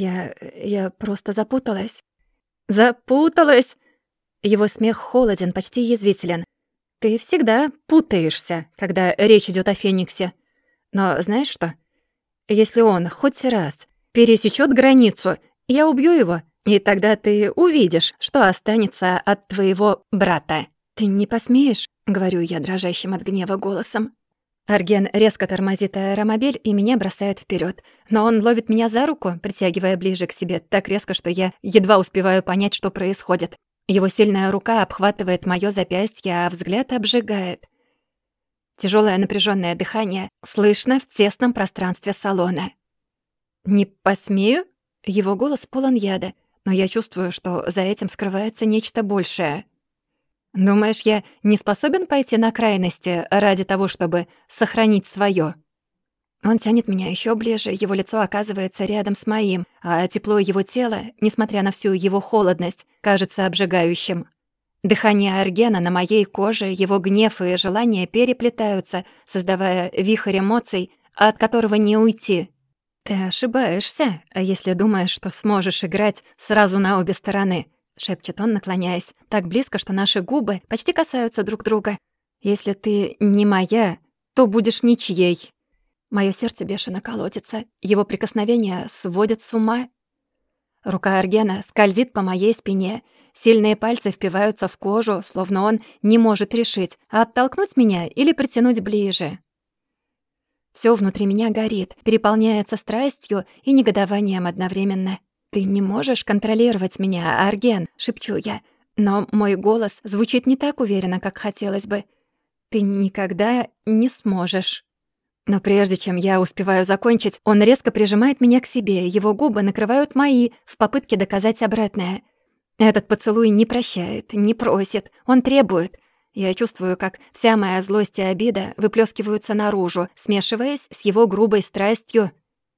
Я просто запуталась. «Запуталась?» Его смех холоден, почти язвителен. «Ты всегда путаешься, когда речь идет о Фениксе. Но знаешь что? Если он хоть раз пересечет границу, я убью его, и тогда ты увидишь, что останется от твоего брата». «Ты не посмеешь?» — говорю я дрожащим от гнева голосом. Арген резко тормозит аэромобиль и меня бросает вперед, но он ловит меня за руку, притягивая ближе к себе, так резко, что я едва успеваю понять, что происходит. Его сильная рука обхватывает моё запястье, а взгляд обжигает. Тяжёлое напряжённое дыхание слышно в тесном пространстве салона. «Не посмею?» Его голос полон яда, но я чувствую, что за этим скрывается нечто большее. «Думаешь, я не способен пойти на крайности ради того, чтобы сохранить своё?» Он тянет меня ещё ближе, его лицо оказывается рядом с моим, а тепло его тела, несмотря на всю его холодность, кажется обжигающим. Дыхание Аргена на моей коже, его гнев и желание переплетаются, создавая вихрь эмоций, от которого не уйти. «Ты ошибаешься, если думаешь, что сможешь играть сразу на обе стороны», — шепчет он, наклоняясь, так близко, что наши губы почти касаются друг друга. «Если ты не моя, то будешь ничьей». Моё сердце бешено колотится, его прикосновения сводят с ума. Рука Аргена скользит по моей спине, сильные пальцы впиваются в кожу, словно он не может решить, оттолкнуть меня или притянуть ближе. Всё внутри меня горит, переполняется страстью и негодованием одновременно. «Ты не можешь контролировать меня, Арген», — шепчу я, но мой голос звучит не так уверенно, как хотелось бы. «Ты никогда не сможешь». Но прежде чем я успеваю закончить, он резко прижимает меня к себе, его губы накрывают мои в попытке доказать обратное. Этот поцелуй не прощает, не просит, он требует. Я чувствую, как вся моя злость и обида выплескиваются наружу, смешиваясь с его грубой страстью.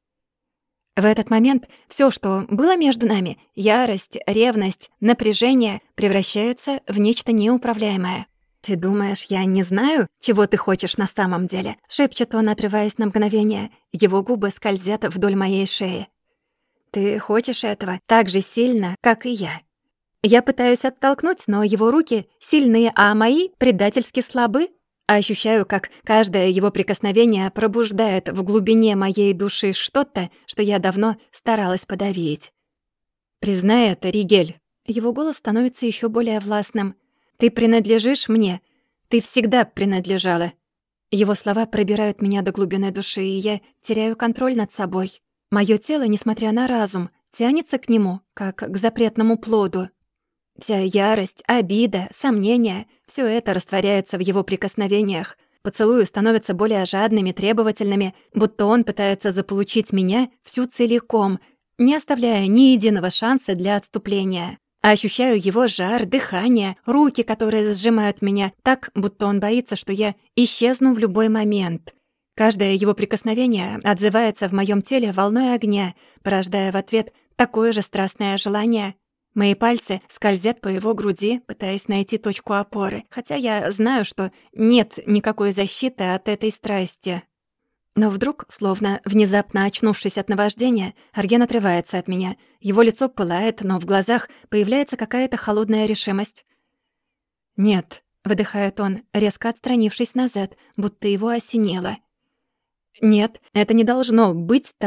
В этот момент все, что было между нами — ярость, ревность, напряжение — превращается в нечто неуправляемое. «Ты думаешь, я не знаю, чего ты хочешь на самом деле?» — шепчет он, отрываясь на мгновение. Его губы скользят вдоль моей шеи. «Ты хочешь этого так же сильно, как и я». Я пытаюсь оттолкнуть, но его руки сильные, а мои предательски слабы. Ощущаю, как каждое его прикосновение пробуждает в глубине моей души что-то, что я давно старалась подавить. «Признай это, Ригель». Его голос становится еще более властным. «Ты принадлежишь мне. Ты всегда принадлежала». Его слова пробирают меня до глубины души, и я теряю контроль над собой. Моё тело, несмотря на разум, тянется к нему, как к запретному плоду. Вся ярость, обида, сомнения — всё это растворяется в его прикосновениях. Поцелуи становятся более жадными, требовательными, будто он пытается заполучить меня всю целиком, не оставляя ни единого шанса для отступления. Ощущаю его жар, дыхание, руки, которые сжимают меня так, будто он боится, что я исчезну в любой момент. Каждое его прикосновение отзывается в моём теле волной огня, порождая в ответ такое же страстное желание. Мои пальцы скользят по его груди, пытаясь найти точку опоры, хотя я знаю, что нет никакой защиты от этой страсти. Но вдруг, словно внезапно очнувшись от наваждения, Арген отрывается от меня. Его лицо пылает, но в глазах появляется какая-то холодная решимость. «Нет», — выдыхает он, резко отстранившись назад, будто его осенило. «Нет, это не должно быть так.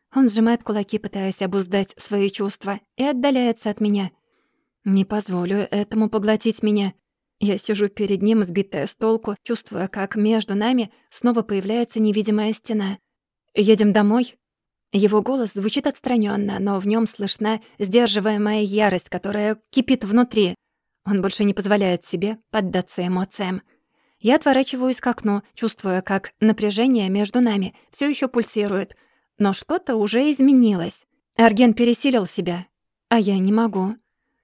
Он сжимает кулаки, пытаясь обуздать свои чувства, и отдаляется от меня. Не позволю этому поглотить меня. Я сижу перед ним, сбитая с толку, чувствуя, как между нами снова появляется невидимая стена. «Едем домой?» Его голос звучит отстранённо, но в нём слышна сдерживаемая ярость, которая кипит внутри. Он больше не позволяет себе поддаться эмоциям. Я отворачиваюсь к окну, чувствуя, как напряжение между нами всё ещё пульсирует. Но что-то уже изменилось. Арген пересилил себя, а я не могу.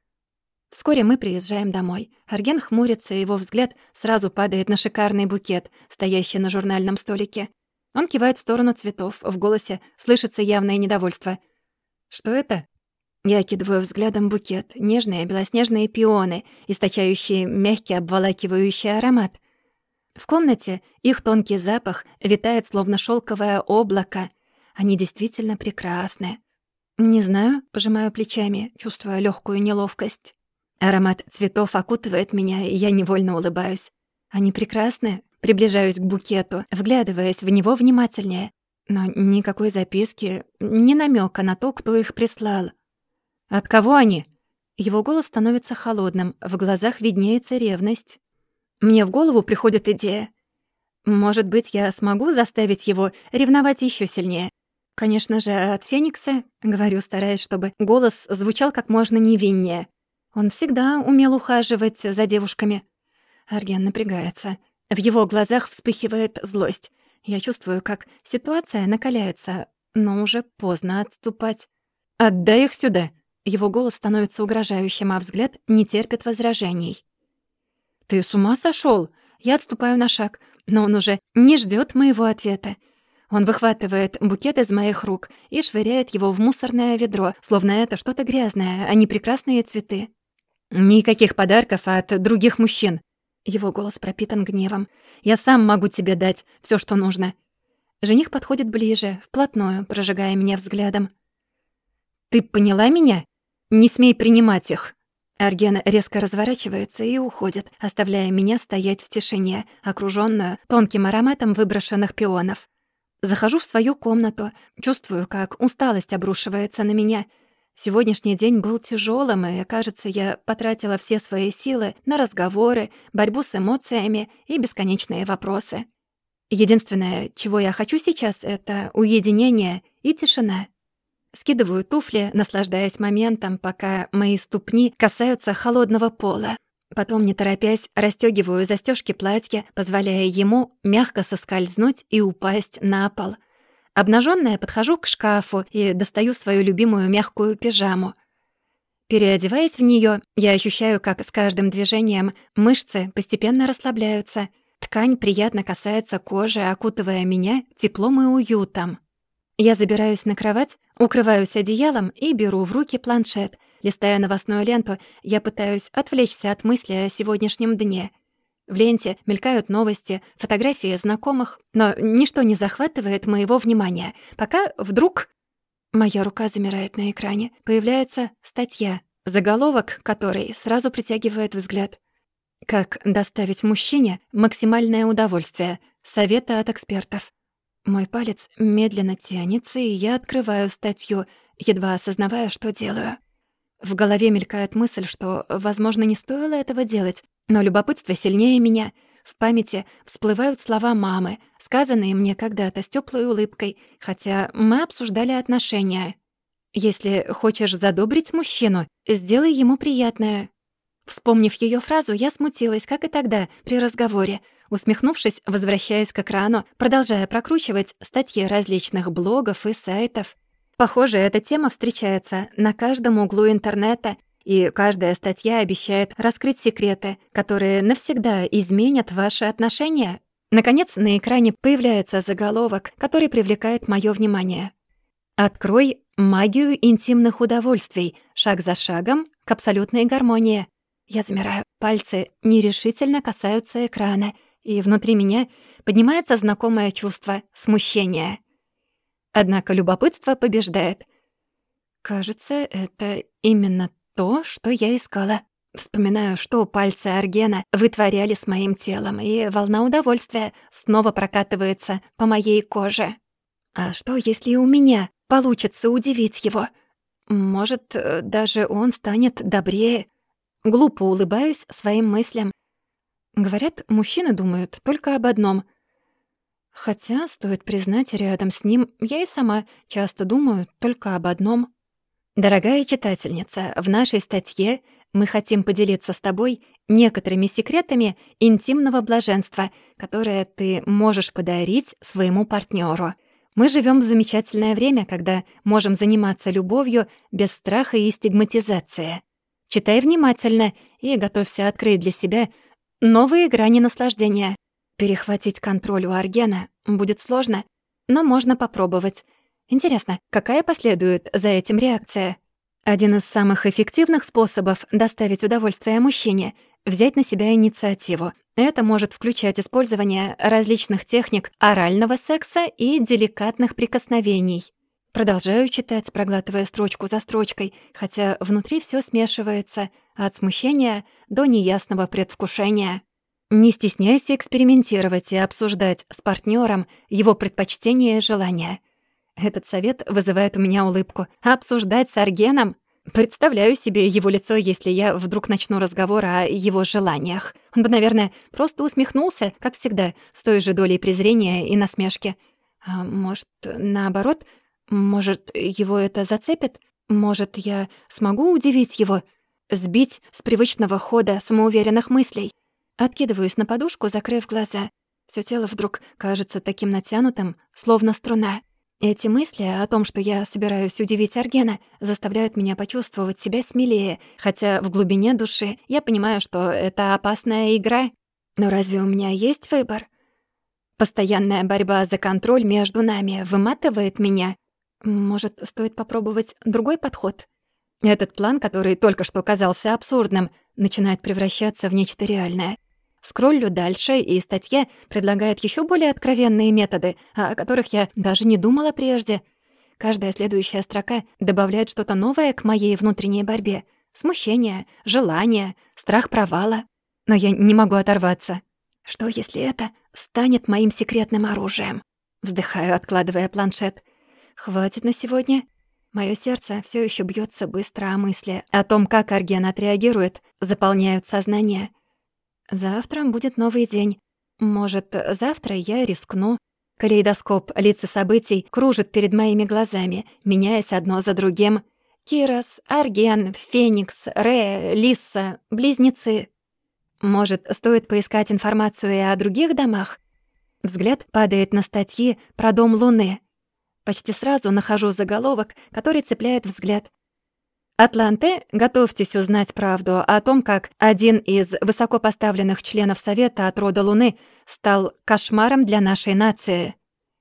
Вскоре мы приезжаем домой. Арген хмурится, и его взгляд сразу падает на шикарный букет, стоящий на журнальном столике. Он кивает в сторону цветов, в голосе слышится явное недовольство. «Что это?» Я окидываю взглядом букет. Нежные белоснежные пионы, источающие мягкий обволакивающий аромат. В комнате их тонкий запах витает, словно шелковое облако. Они действительно прекрасны. «Не знаю», — пожимаю плечами, чувствуя легкую неловкость. Аромат цветов окутывает меня, и я невольно улыбаюсь. Они прекрасны. Приближаюсь к букету, вглядываясь в него внимательнее. Но никакой записки, ни намека на то, кто их прислал. «От кого они?» Его голос становится холодным, в глазах виднеется ревность. Мне в голову приходит идея. Может быть, я смогу заставить его ревновать еще сильнее. Конечно же, от Феникса, говорю, стараясь, чтобы голос звучал как можно невиннее. Он всегда умел ухаживать за девушками. Арген напрягается. В его глазах вспыхивает злость. Я чувствую, как ситуация накаляется, но уже поздно отступать. «Отдай их сюда!» Его голос становится угрожающим, а взгляд не терпит возражений. «Ты с ума сошёл?» Я отступаю на шаг, но он уже не ждёт моего ответа. Он выхватывает букет из моих рук и швыряет его в мусорное ведро, словно это что-то грязное, а не прекрасные цветы. «Никаких подарков от других мужчин!» Его голос пропитан гневом. «Я сам могу тебе дать всё, что нужно». Жених подходит ближе, вплотную, прожигая меня взглядом. «Ты поняла меня? Не смей принимать их!» Арген резко разворачивается и уходит, оставляя меня стоять в тишине, окружённую тонким ароматом выброшенных пионов. Захожу в свою комнату, чувствую, как усталость обрушивается на меня. Сегодняшний день был тяжелым, и, кажется, я потратила все свои силы на разговоры, борьбу с эмоциями и бесконечные вопросы. Единственное, чего я хочу сейчас, — это уединение и тишина. Скидываю туфли, наслаждаясь моментом, пока мои ступни касаются холодного пола. Потом, не торопясь, расстёгиваю застёжки платья, позволяя ему мягко соскользнуть и упасть на пол. Обнажённая подхожу к шкафу и достаю свою любимую мягкую пижаму. Переодеваясь в неё, я ощущаю, как с каждым движением мышцы постепенно расслабляются. Ткань приятно касается кожи, окутывая меня теплом и уютом. Я забираюсь на кровать, укрываюсь одеялом и беру в руки планшет. Листая новостную ленту, я пытаюсь отвлечься от мысли о сегодняшнем дне. В ленте мелькают новости, фотографии знакомых, но ничто не захватывает моего внимания, пока вдруг моя рука замирает на экране. Появляется статья, заголовок которой сразу притягивает взгляд. «Как доставить мужчине максимальное удовольствие. Советы от экспертов». Мой палец медленно тянется, и я открываю статью, едва осознавая, что делаю. В голове мелькает мысль, что, возможно, не стоило этого делать, но любопытство сильнее меня. В памяти всплывают слова мамы, сказанные мне когда-то с тёплой улыбкой, хотя мы обсуждали отношения. «Если хочешь задобрить мужчину, сделай ему приятное». Вспомнив её фразу, я смутилась, как и тогда, при разговоре. Усмехнувшись, возвращаюсь к экрану, продолжая прокручивать статьи различных блогов и сайтов. Похоже, эта тема встречается на каждом углу интернета, и каждая статья обещает раскрыть секреты, которые навсегда изменят ваши отношения. Наконец, на экране появляется заголовок, который привлекает моё внимание. «Открой магию интимных удовольствий, шаг за шагом к абсолютной гармонии». Я замираю, пальцы нерешительно касаются экрана, и внутри меня поднимается знакомое чувство смущения. Однако любопытство побеждает. Кажется, это именно то, что я искала. Вспоминаю, что пальцы Аргена вытворяли с моим телом, и волна удовольствия снова прокатывается по моей коже. А что, если и у меня получится удивить его. Может, даже он станет добрее. Глупо улыбаюсь своим мыслям. Говорят, мужчины думают только об одном. Хотя, стоит признать, рядом с ним я и сама часто думаю только об одном. Дорогая читательница, в нашей статье мы хотим поделиться с тобой некоторыми секретами интимного блаженства, которые ты можешь подарить своему партнеру. Мы живем в замечательное время, когда можем заниматься любовью без страха и стигматизации. Читай внимательно и готовься открыть для себя новые грани наслаждения. Перехватить контроль у Аргена будет сложно, но можно попробовать. Интересно, какая последует за этим реакция? Один из самых эффективных способов доставить удовольствие мужчине — взять на себя инициативу. Это может включать использование различных техник орального секса и деликатных прикосновений. Продолжаю читать, проглатывая строчку за строчкой, хотя внутри всё смешивается от смущения до неясного предвкушения. Не стесняйся экспериментировать и обсуждать с партнёром его предпочтения и желания. Этот совет вызывает у меня улыбку. Обсуждать с Аргеном? Представляю себе его лицо, если я вдруг начну разговор о его желаниях. Он бы, наверное, просто усмехнулся, как всегда, с той же долей презрения и насмешки. А может, наоборот? Может, его это зацепит? Может, я смогу удивить его? Сбить с привычного хода самоуверенных мыслей? Откидываюсь на подушку, закрыв глаза. Всё тело вдруг кажется таким натянутым, словно струна. Эти мысли о том, что я собираюсь удивить Аргена, заставляют меня почувствовать себя смелее, хотя в глубине души я понимаю, что это опасная игра. Но разве у меня есть выбор? Постоянная борьба за контроль между нами выматывает меня. Может, стоит попробовать другой подход? Этот план, который только что казался абсурдным, начинает превращаться в нечто реальное. Скроллю дальше, и статья предлагает ещё более откровенные методы, о которых я даже не думала прежде. Каждая следующая строка добавляет что-то новое к моей внутренней борьбе. Смущение, желание, страх провала. Но я не могу оторваться. Что, если это станет моим секретным оружием? Вздыхаю, откладывая планшет. Хватит на сегодня. Моё сердце всё ещё бьётся быстро, а мысли о том, как Арген отреагирует, заполняют сознание. Завтра будет новый день. Может, завтра я рискну. Калейдоскоп лиц и событий кружит перед моими глазами, меняясь одно за другим. Кирос, Арген, Феникс, Ре, Лисса, близнецы. Может, стоит поискать информацию и о других домах? Взгляд падает на статьи про дом Луны. Почти сразу нахожу заголовок, который цепляет взгляд. «Атланте, готовьтесь узнать правду о том, как один из высокопоставленных членов Совета от рода Луны стал кошмаром для нашей нации».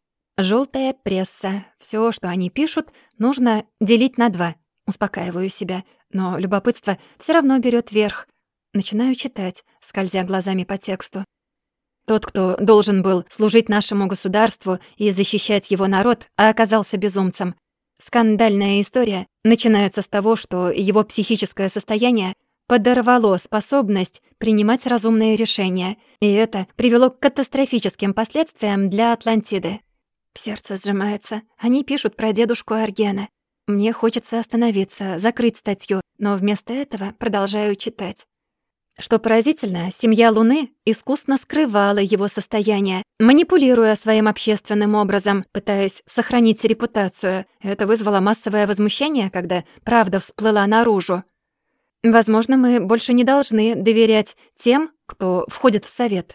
Желтая пресса. Все, что они пишут, нужно делить на 2. Успокаиваю себя, но любопытство все равно берет верх. Начинаю читать, скользя глазами по тексту. Тот, кто должен был служить нашему государству и защищать его народ, а оказался безумцем. Скандальная история начинается с того, что его психическое состояние подорвало способность принимать разумные решения, и это привело к катастрофическим последствиям для Атлантиды. Сердце сжимается. Они пишут про дедушку Аргена. Мне хочется остановиться, закрыть статью, но вместо этого продолжаю читать. Что поразительно, семья Луны искусно скрывала его состояние, манипулируя своим общественным образом, пытаясь сохранить репутацию. Это вызвало массовое возмущение, когда правда всплыла наружу. Возможно, мы больше не должны доверять тем, кто входит в совет.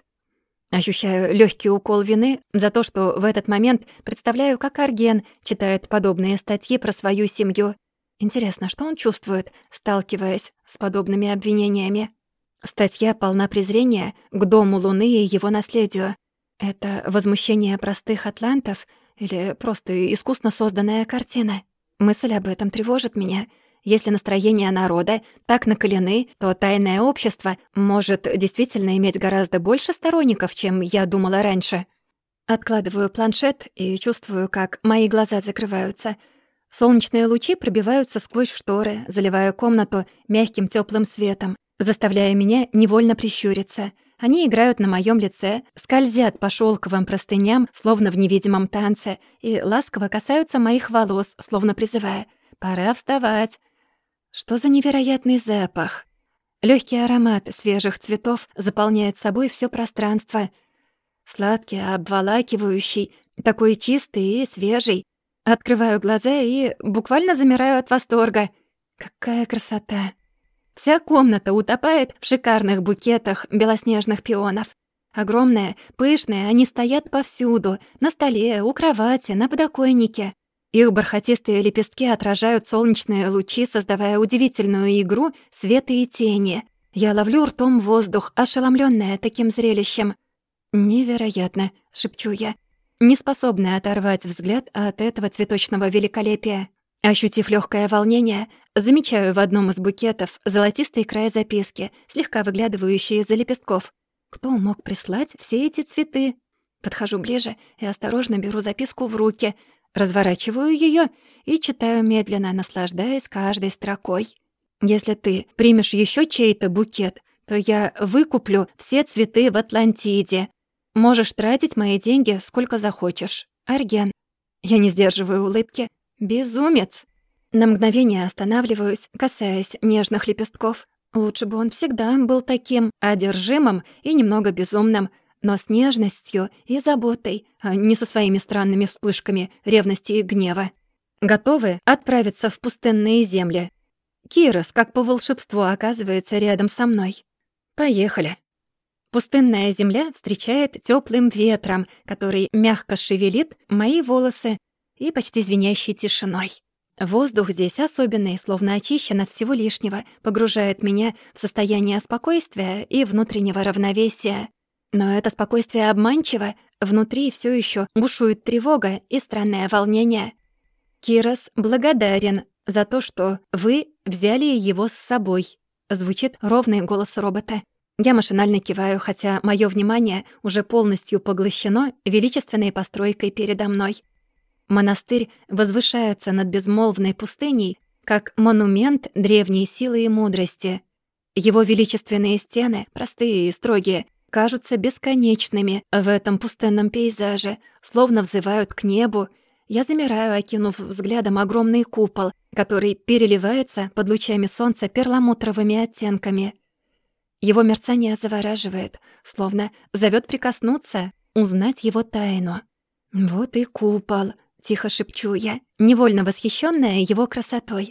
Ощущаю легкий укол вины за то, что в этот момент представляю, как Арген читает подобные статьи про свою семью. Интересно, что он чувствует, сталкиваясь с подобными обвинениями? Статья полна презрения к дому Луны и его наследию. Это возмущение простых атлантов или просто искусно созданная картина? Мысль об этом тревожит меня. Если настроения народа так накалены, то тайное общество может действительно иметь гораздо больше сторонников, чем я думала раньше. Откладываю планшет и чувствую, как мои глаза закрываются. Солнечные лучи пробиваются сквозь шторы, заливая комнату мягким тёплым светом, заставляя меня невольно прищуриться. Они играют на моем лице, скользят по шелковым простыням, словно в невидимом танце, и ласково касаются моих волос, словно призывая: «Пора вставать». Что за невероятный запах! Легкий аромат свежих цветов заполняет собой все пространство. Сладкий, обволакивающий, такой чистый и свежий. Открываю глаза и буквально замираю от восторга. Какая красота! Вся комната утопает в шикарных букетах белоснежных пионов. Огромные, пышные, они стоят повсюду, на столе, у кровати, на подоконнике. Их бархатистые лепестки отражают солнечные лучи, создавая удивительную игру света и тени. Я ловлю ртом воздух, ошеломлённая таким зрелищем. «Невероятно», — шепчу я, неспособная оторвать взгляд от этого цветочного великолепия. Ощутив легкое волнение, замечаю в одном из букетов золотистый край записки, слегка выглядывающий из-за лепестков. Кто мог прислать все эти цветы? Подхожу ближе и осторожно беру записку в руки, разворачиваю ее и читаю медленно, наслаждаясь каждой строкой. «Если ты примешь еще чей-то букет, то я выкуплю все цветы в Атлантиде. Можешь тратить мои деньги сколько захочешь. Арген». Я не сдерживаю улыбки. Безумец! На мгновение останавливаюсь, касаясь нежных лепестков. Лучше бы он всегда был таким одержимым и немного безумным, но с нежностью и заботой, а не со своими странными вспышками ревности и гнева. Готовы отправиться в пустынные земли? Кирос, как по волшебству, оказывается рядом со мной. Поехали. Пустынная земля встречает теплым ветром, который мягко шевелит мои волосы и почти звенящей тишиной. Воздух здесь особенный, словно очищен от всего лишнего, погружает меня в состояние спокойствия и внутреннего равновесия. Но это спокойствие обманчиво, внутри все еще бушует тревога и странное волнение. «Кирос благодарен за то, что вы взяли его с собой», — звучит ровный голос робота. Я машинально киваю, хотя мое внимание уже полностью поглощено величественной постройкой передо мной. Монастырь возвышается над безмолвной пустыней, как монумент древней силы и мудрости. Его величественные стены, простые и строгие, кажутся бесконечными в этом пустынном пейзаже, словно взывают к небу. Я замираю, окинув взглядом огромный купол, который переливается под лучами солнца перламутровыми оттенками. Его мерцание завораживает, словно зовёт прикоснуться, узнать его тайну. «Вот и купол», — тихо шепчу я, невольно восхищённая его красотой.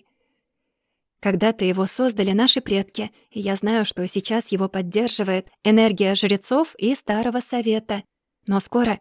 Когда-то его создали наши предки, и я знаю, что сейчас его поддерживает энергия жрецов и Старого Совета. Но скоро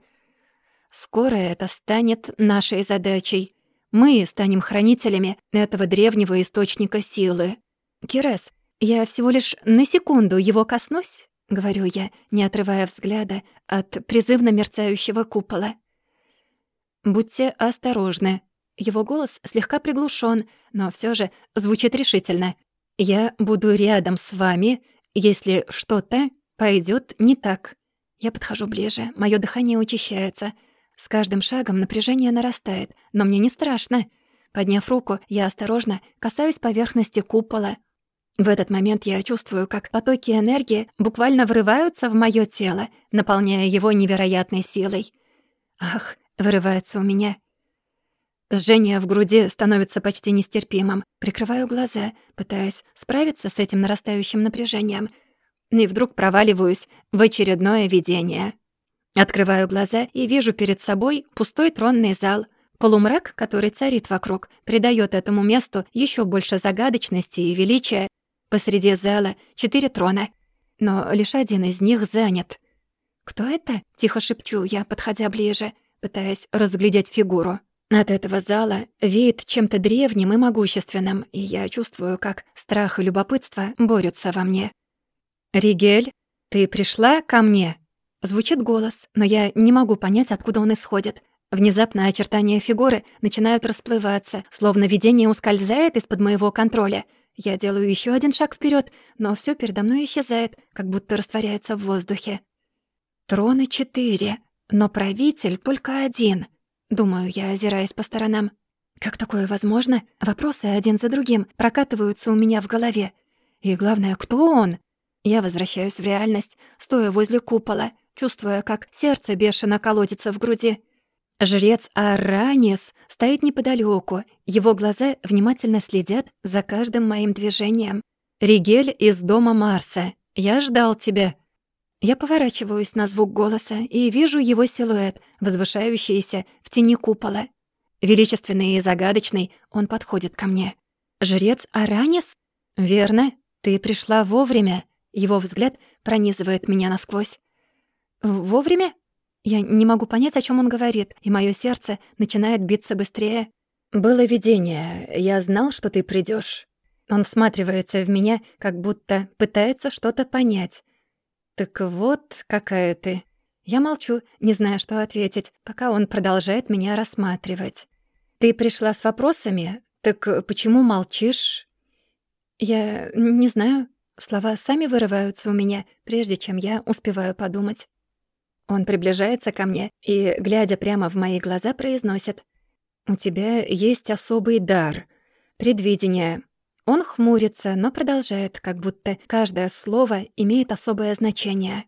это станет нашей задачей. Мы станем хранителями этого древнего источника силы. «Кирес, я всего лишь на секунду его коснусь», — говорю я, не отрывая взгляда от призывно мерцающего купола. «Будьте осторожны». Его голос слегка приглушен, но все же звучит решительно. «Я буду рядом с вами, если что-то пойдет не так». Я подхожу ближе, мое дыхание учащается. С каждым шагом напряжение нарастает, но мне не страшно. Подняв руку, я осторожно касаюсь поверхности купола. В этот момент я чувствую, как потоки энергии буквально врываются в моё тело, наполняя его невероятной силой. «Ах!» — вырывается у меня. Жжение в груди становится почти нестерпимым. Прикрываю глаза, пытаясь справиться с этим нарастающим напряжением. И вдруг проваливаюсь в очередное видение. Открываю глаза и вижу перед собой пустой тронный зал. Полумрак, который царит вокруг, придаёт этому месту ещё больше загадочности и величия. Посреди зала 4 трона, но лишь один из них занят. «Кто это?» — тихо шепчу я, подходя ближе, пытаясь разглядеть фигуру. От этого зала веет чем-то древним и могущественным, и я чувствую, как страх и любопытство борются во мне. «Ригель, ты пришла ко мне?» Звучит голос, но я не могу понять, откуда он исходит. Внезапно очертания фигуры начинают расплываться, словно видение ускользает из-под моего контроля. Я делаю ещё один шаг вперёд, но всё передо мной исчезает, как будто растворяется в воздухе. Троны 4, но правитель только один. Думаю я, озираясь по сторонам. Как такое возможно? Вопросы один за другим прокатываются у меня в голове. И главное, кто он? Я возвращаюсь в реальность, стоя возле купола, чувствуя, как сердце бешено колотится в груди. Жрец Аранис стоит неподалёку, его глаза внимательно следят за каждым моим движением. «Ригель из дома Марса, я ждал тебя». Я поворачиваюсь на звук голоса и вижу его силуэт, возвышающийся в тени купола. Величественный и загадочный, он подходит ко мне. «Жрец Аранис?» «Верно, ты пришла вовремя». Его взгляд пронизывает меня насквозь. «Вовремя?» Я не могу понять, о чем он говорит, и мое сердце начинает биться быстрее. «Было видение. Я знал, что ты придешь. Он всматривается в меня, как будто пытается что-то понять. «Так вот, какая ты». Я молчу, не зная, что ответить, пока он продолжает меня рассматривать. «Ты пришла с вопросами? Так почему молчишь?» «Я не знаю». Слова сами вырываются у меня, прежде чем я успеваю подумать. Он приближается ко мне и, глядя прямо в мои глаза, произносит: «У тебя есть особый дар — предвидение». Он хмурится, но продолжает, как будто каждое слово имеет особое значение.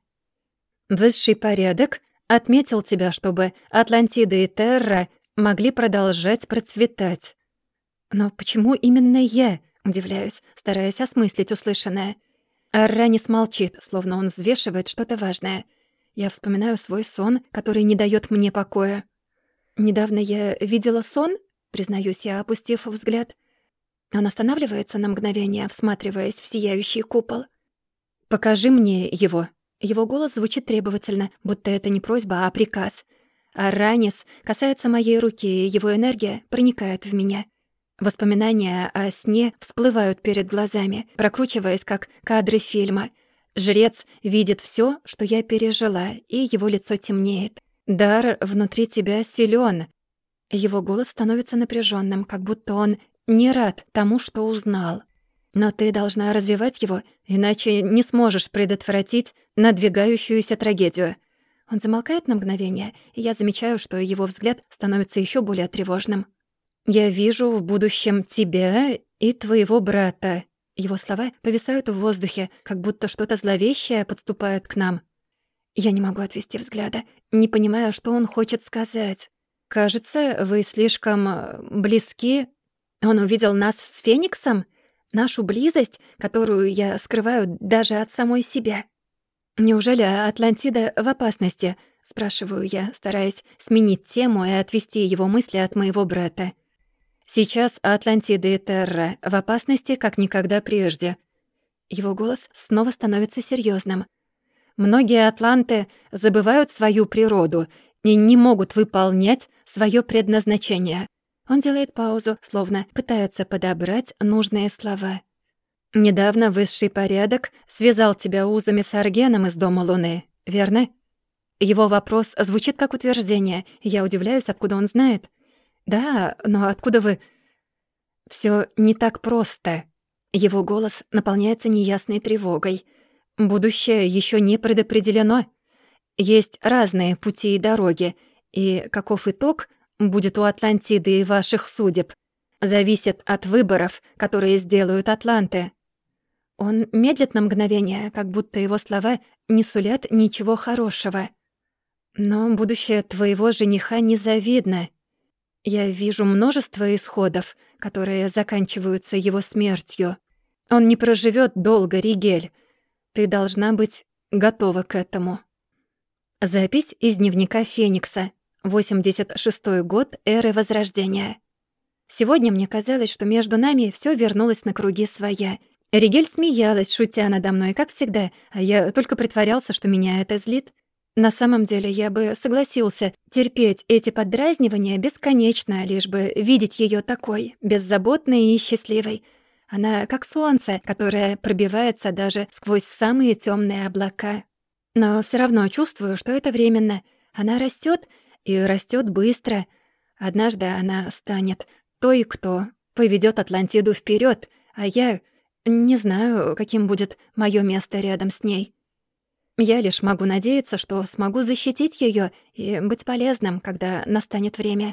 «Высший порядок отметил тебя, чтобы Атлантида и Терра могли продолжать процветать». «Но почему именно я?» — удивляюсь, стараясь осмыслить услышанное. Арранис молчит, словно он взвешивает что-то важное. Я вспоминаю свой сон, который не даёт мне покоя. «Недавно я видела сон?» — признаюсь я, опустив взгляд. Он останавливается на мгновение, всматриваясь в сияющий купол. «Покажи мне его». Его голос звучит требовательно, будто это не просьба, а приказ. Аранис касается моей руки, и его энергия проникает в меня. Воспоминания о сне всплывают перед глазами, прокручиваясь как кадры фильма. Жрец видит всё, что я пережила, и его лицо темнеет. «Дар внутри тебя силён». Его голос становится напряжённым, как будто он не рад тому, что узнал. «Но ты должна развивать его, иначе не сможешь предотвратить надвигающуюся трагедию». Он замолкает на мгновение, и я замечаю, что его взгляд становится ещё более тревожным. «Я вижу в будущем тебя и твоего брата». Его слова повисают в воздухе, как будто что-то зловещее подступает к нам. Я не могу отвести взгляда, не понимая, что он хочет сказать. «Кажется, вы слишком близки». Он увидел нас с Фениксом? Нашу близость, которую я скрываю даже от самой себя. «Неужели Атлантида в опасности?» — спрашиваю я, стараясь сменить тему и отвести его мысли от моего брата. «Сейчас Атлантида и Терра в опасности, как никогда прежде». Его голос снова становится серьёзным. «Многие атланты забывают свою природу и не могут выполнять своё предназначение». Он делает паузу, словно пытается подобрать нужные слова. «Недавно высший порядок связал тебя узами с Аргеном из Дома Луны, верно?» Его вопрос звучит как утверждение, и я удивляюсь, откуда он знает. «Да, но откуда вы...» «Всё не так просто». Его голос наполняется неясной тревогой. «Будущее ещё не предопределено. Есть разные пути и дороги, и каков итог будет у Атлантиды и ваших судеб, зависит от выборов, которые сделают атланты». Он медлит на мгновение, как будто его слова не сулят ничего хорошего. «Но будущее твоего жениха незавидно. Я вижу множество исходов, которые заканчиваются его смертью. Он не проживёт долго, Ригель. Ты должна быть готова к этому». Запись из дневника Феникса. 86-й год эры Возрождения. Сегодня мне казалось, что между нами всё вернулось на круги своя. Ригель смеялась, шутя надо мной, как всегда, а я только притворялся, что меня это злит. На самом деле я бы согласился терпеть эти поддразнивания бесконечно, лишь бы видеть её такой, беззаботной и счастливой. Она как солнце, которое пробивается даже сквозь самые тёмные облака. Но всё равно чувствую, что это временно. Она растёт, и растёт быстро. Однажды она станет той, кто поведёт Атлантиду вперёд, а я не знаю, каким будет моё место рядом с ней. Я лишь могу надеяться, что смогу защитить её и быть полезным, когда настанет время.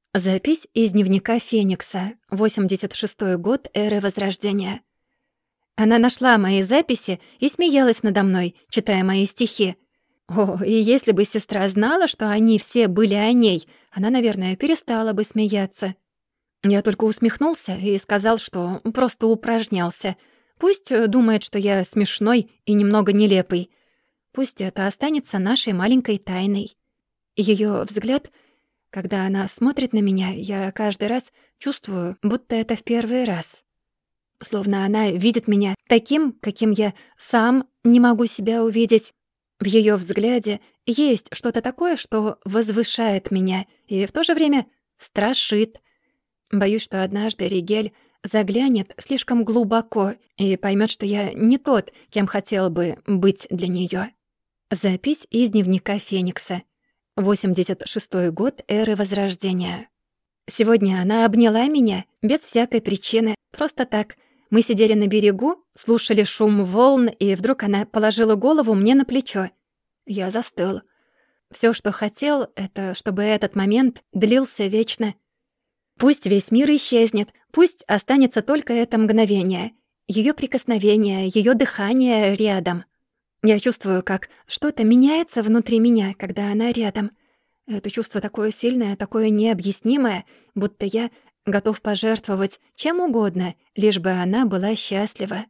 Запись из дневника Феникса. 86-й год эры Возрождения. Она нашла мои записи и смеялась надо мной, читая мои стихи. О, и если бы сестра знала, что они все были о ней, она, наверное, перестала бы смеяться. Я только усмехнулся и сказал, что просто упражнялся. Пусть думает, что я смешной и немного нелепый. Пусть это останется нашей маленькой тайной. Её взгляд, когда она смотрит на меня, я каждый раз чувствую, будто это в первый раз. Словно она видит меня таким, каким я сам не могу себя увидеть. В её взгляде есть что-то такое, что возвышает меня и в то же время страшит. Боюсь, что однажды Ригель заглянет слишком глубоко и поймёт, что я не тот, кем хотел бы быть для неё. Запись из дневника Феникса. 86-й год эры Возрождения. Сегодня она обняла меня без всякой причины, просто так. Мы сидели на берегу, слушали шум волн, и вдруг она положила голову мне на плечо. Я застыл. Всё, что хотел, это чтобы этот момент длился вечно. Пусть весь мир исчезнет, пусть останется только это мгновение. Её прикосновение, её дыхание рядом. Я чувствую, как что-то меняется внутри меня, когда она рядом. Это чувство такое сильное, такое необъяснимое, будто я готов пожертвовать чем угодно, лишь бы она была счастлива.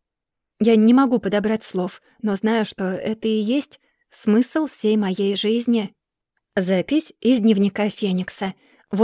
Я не могу подобрать слов, но знаю, что это и есть смысл всей моей жизни. Запись из дневника Феникса.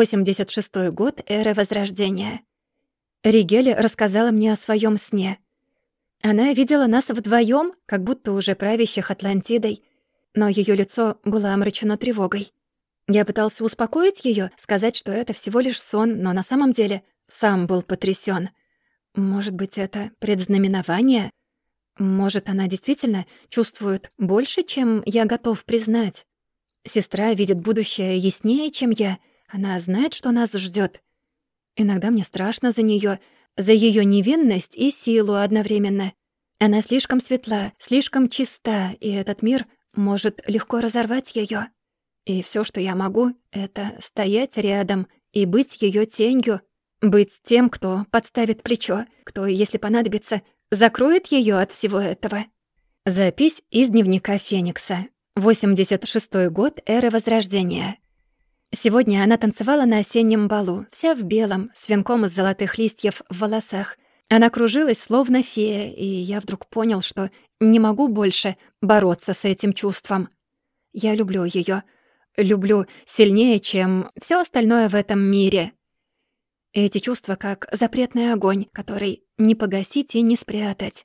86-й год эры Возрождения. Ригель рассказала мне о своём сне. Она видела нас вдвоём, как будто уже правящих Атлантидой, но её лицо было омрачено тревогой. Я пытался успокоить её, сказать, что это всего лишь сон, но на самом деле сам был потрясён. Может быть, это предзнаменование? Может, она действительно чувствует больше, чем я готов признать? Сестра видит будущее яснее, чем я. Она знает, что нас ждёт. Иногда мне страшно за неё, за её невинность и силу одновременно. Она слишком светла, слишком чиста, и этот мир может легко разорвать её. И всё, что я могу, это стоять рядом и быть её тенью, быть тем, кто подставит плечо, кто, если понадобится, закроет её от всего этого. Запись из дневника Феникса. 86-й год эры Возрождения. Сегодня она танцевала на осеннем балу, вся в белом, с венком из золотых листьев в волосах. Она кружилась, словно фея, и я вдруг понял, что не могу больше бороться с этим чувством. Я люблю её. Люблю сильнее, чем всё остальное в этом мире. Эти чувства как запретный огонь, который не погасить и не спрятать.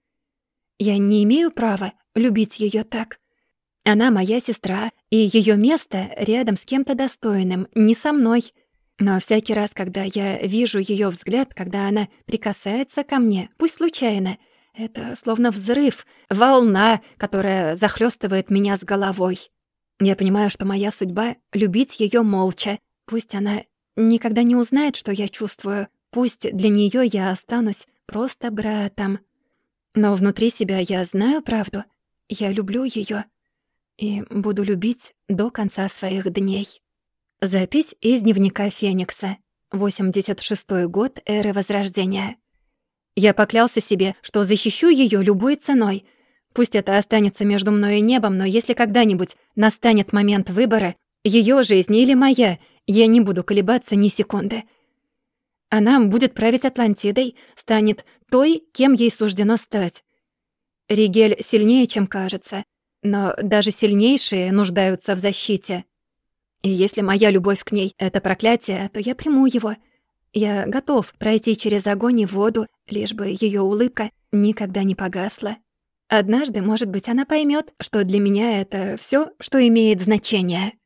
Я не имею права любить её так. Она моя сестра, и её место рядом с кем-то достойным, не со мной. Но всякий раз, когда я вижу её взгляд, когда она прикасается ко мне, пусть случайно, это словно взрыв, волна, которая захлёстывает меня с головой. Я понимаю, что моя судьба — любить её молча. Пусть она никогда не узнает, что я чувствую. Пусть для неё я останусь просто братом. Но внутри себя я знаю правду. Я люблю её. И буду любить до конца своих дней. Запись из дневника Феникса. 86-й год эры Возрождения. Я поклялся себе, что защищу её любой ценой. Пусть это останется между мной и небом, но если когда-нибудь настанет момент выбора, её жизнь или моя, я не буду колебаться ни секунды. Она будет править Атлантидой, станет той, кем ей суждено стать. Ригель сильнее, чем кажется, но даже сильнейшие нуждаются в защите. И если моя любовь к ней — это проклятие, то я приму его. Я готов пройти через огонь и воду, лишь бы её улыбка никогда не погасла. Однажды, может быть, она поймёт, что для меня это всё, что имеет значение.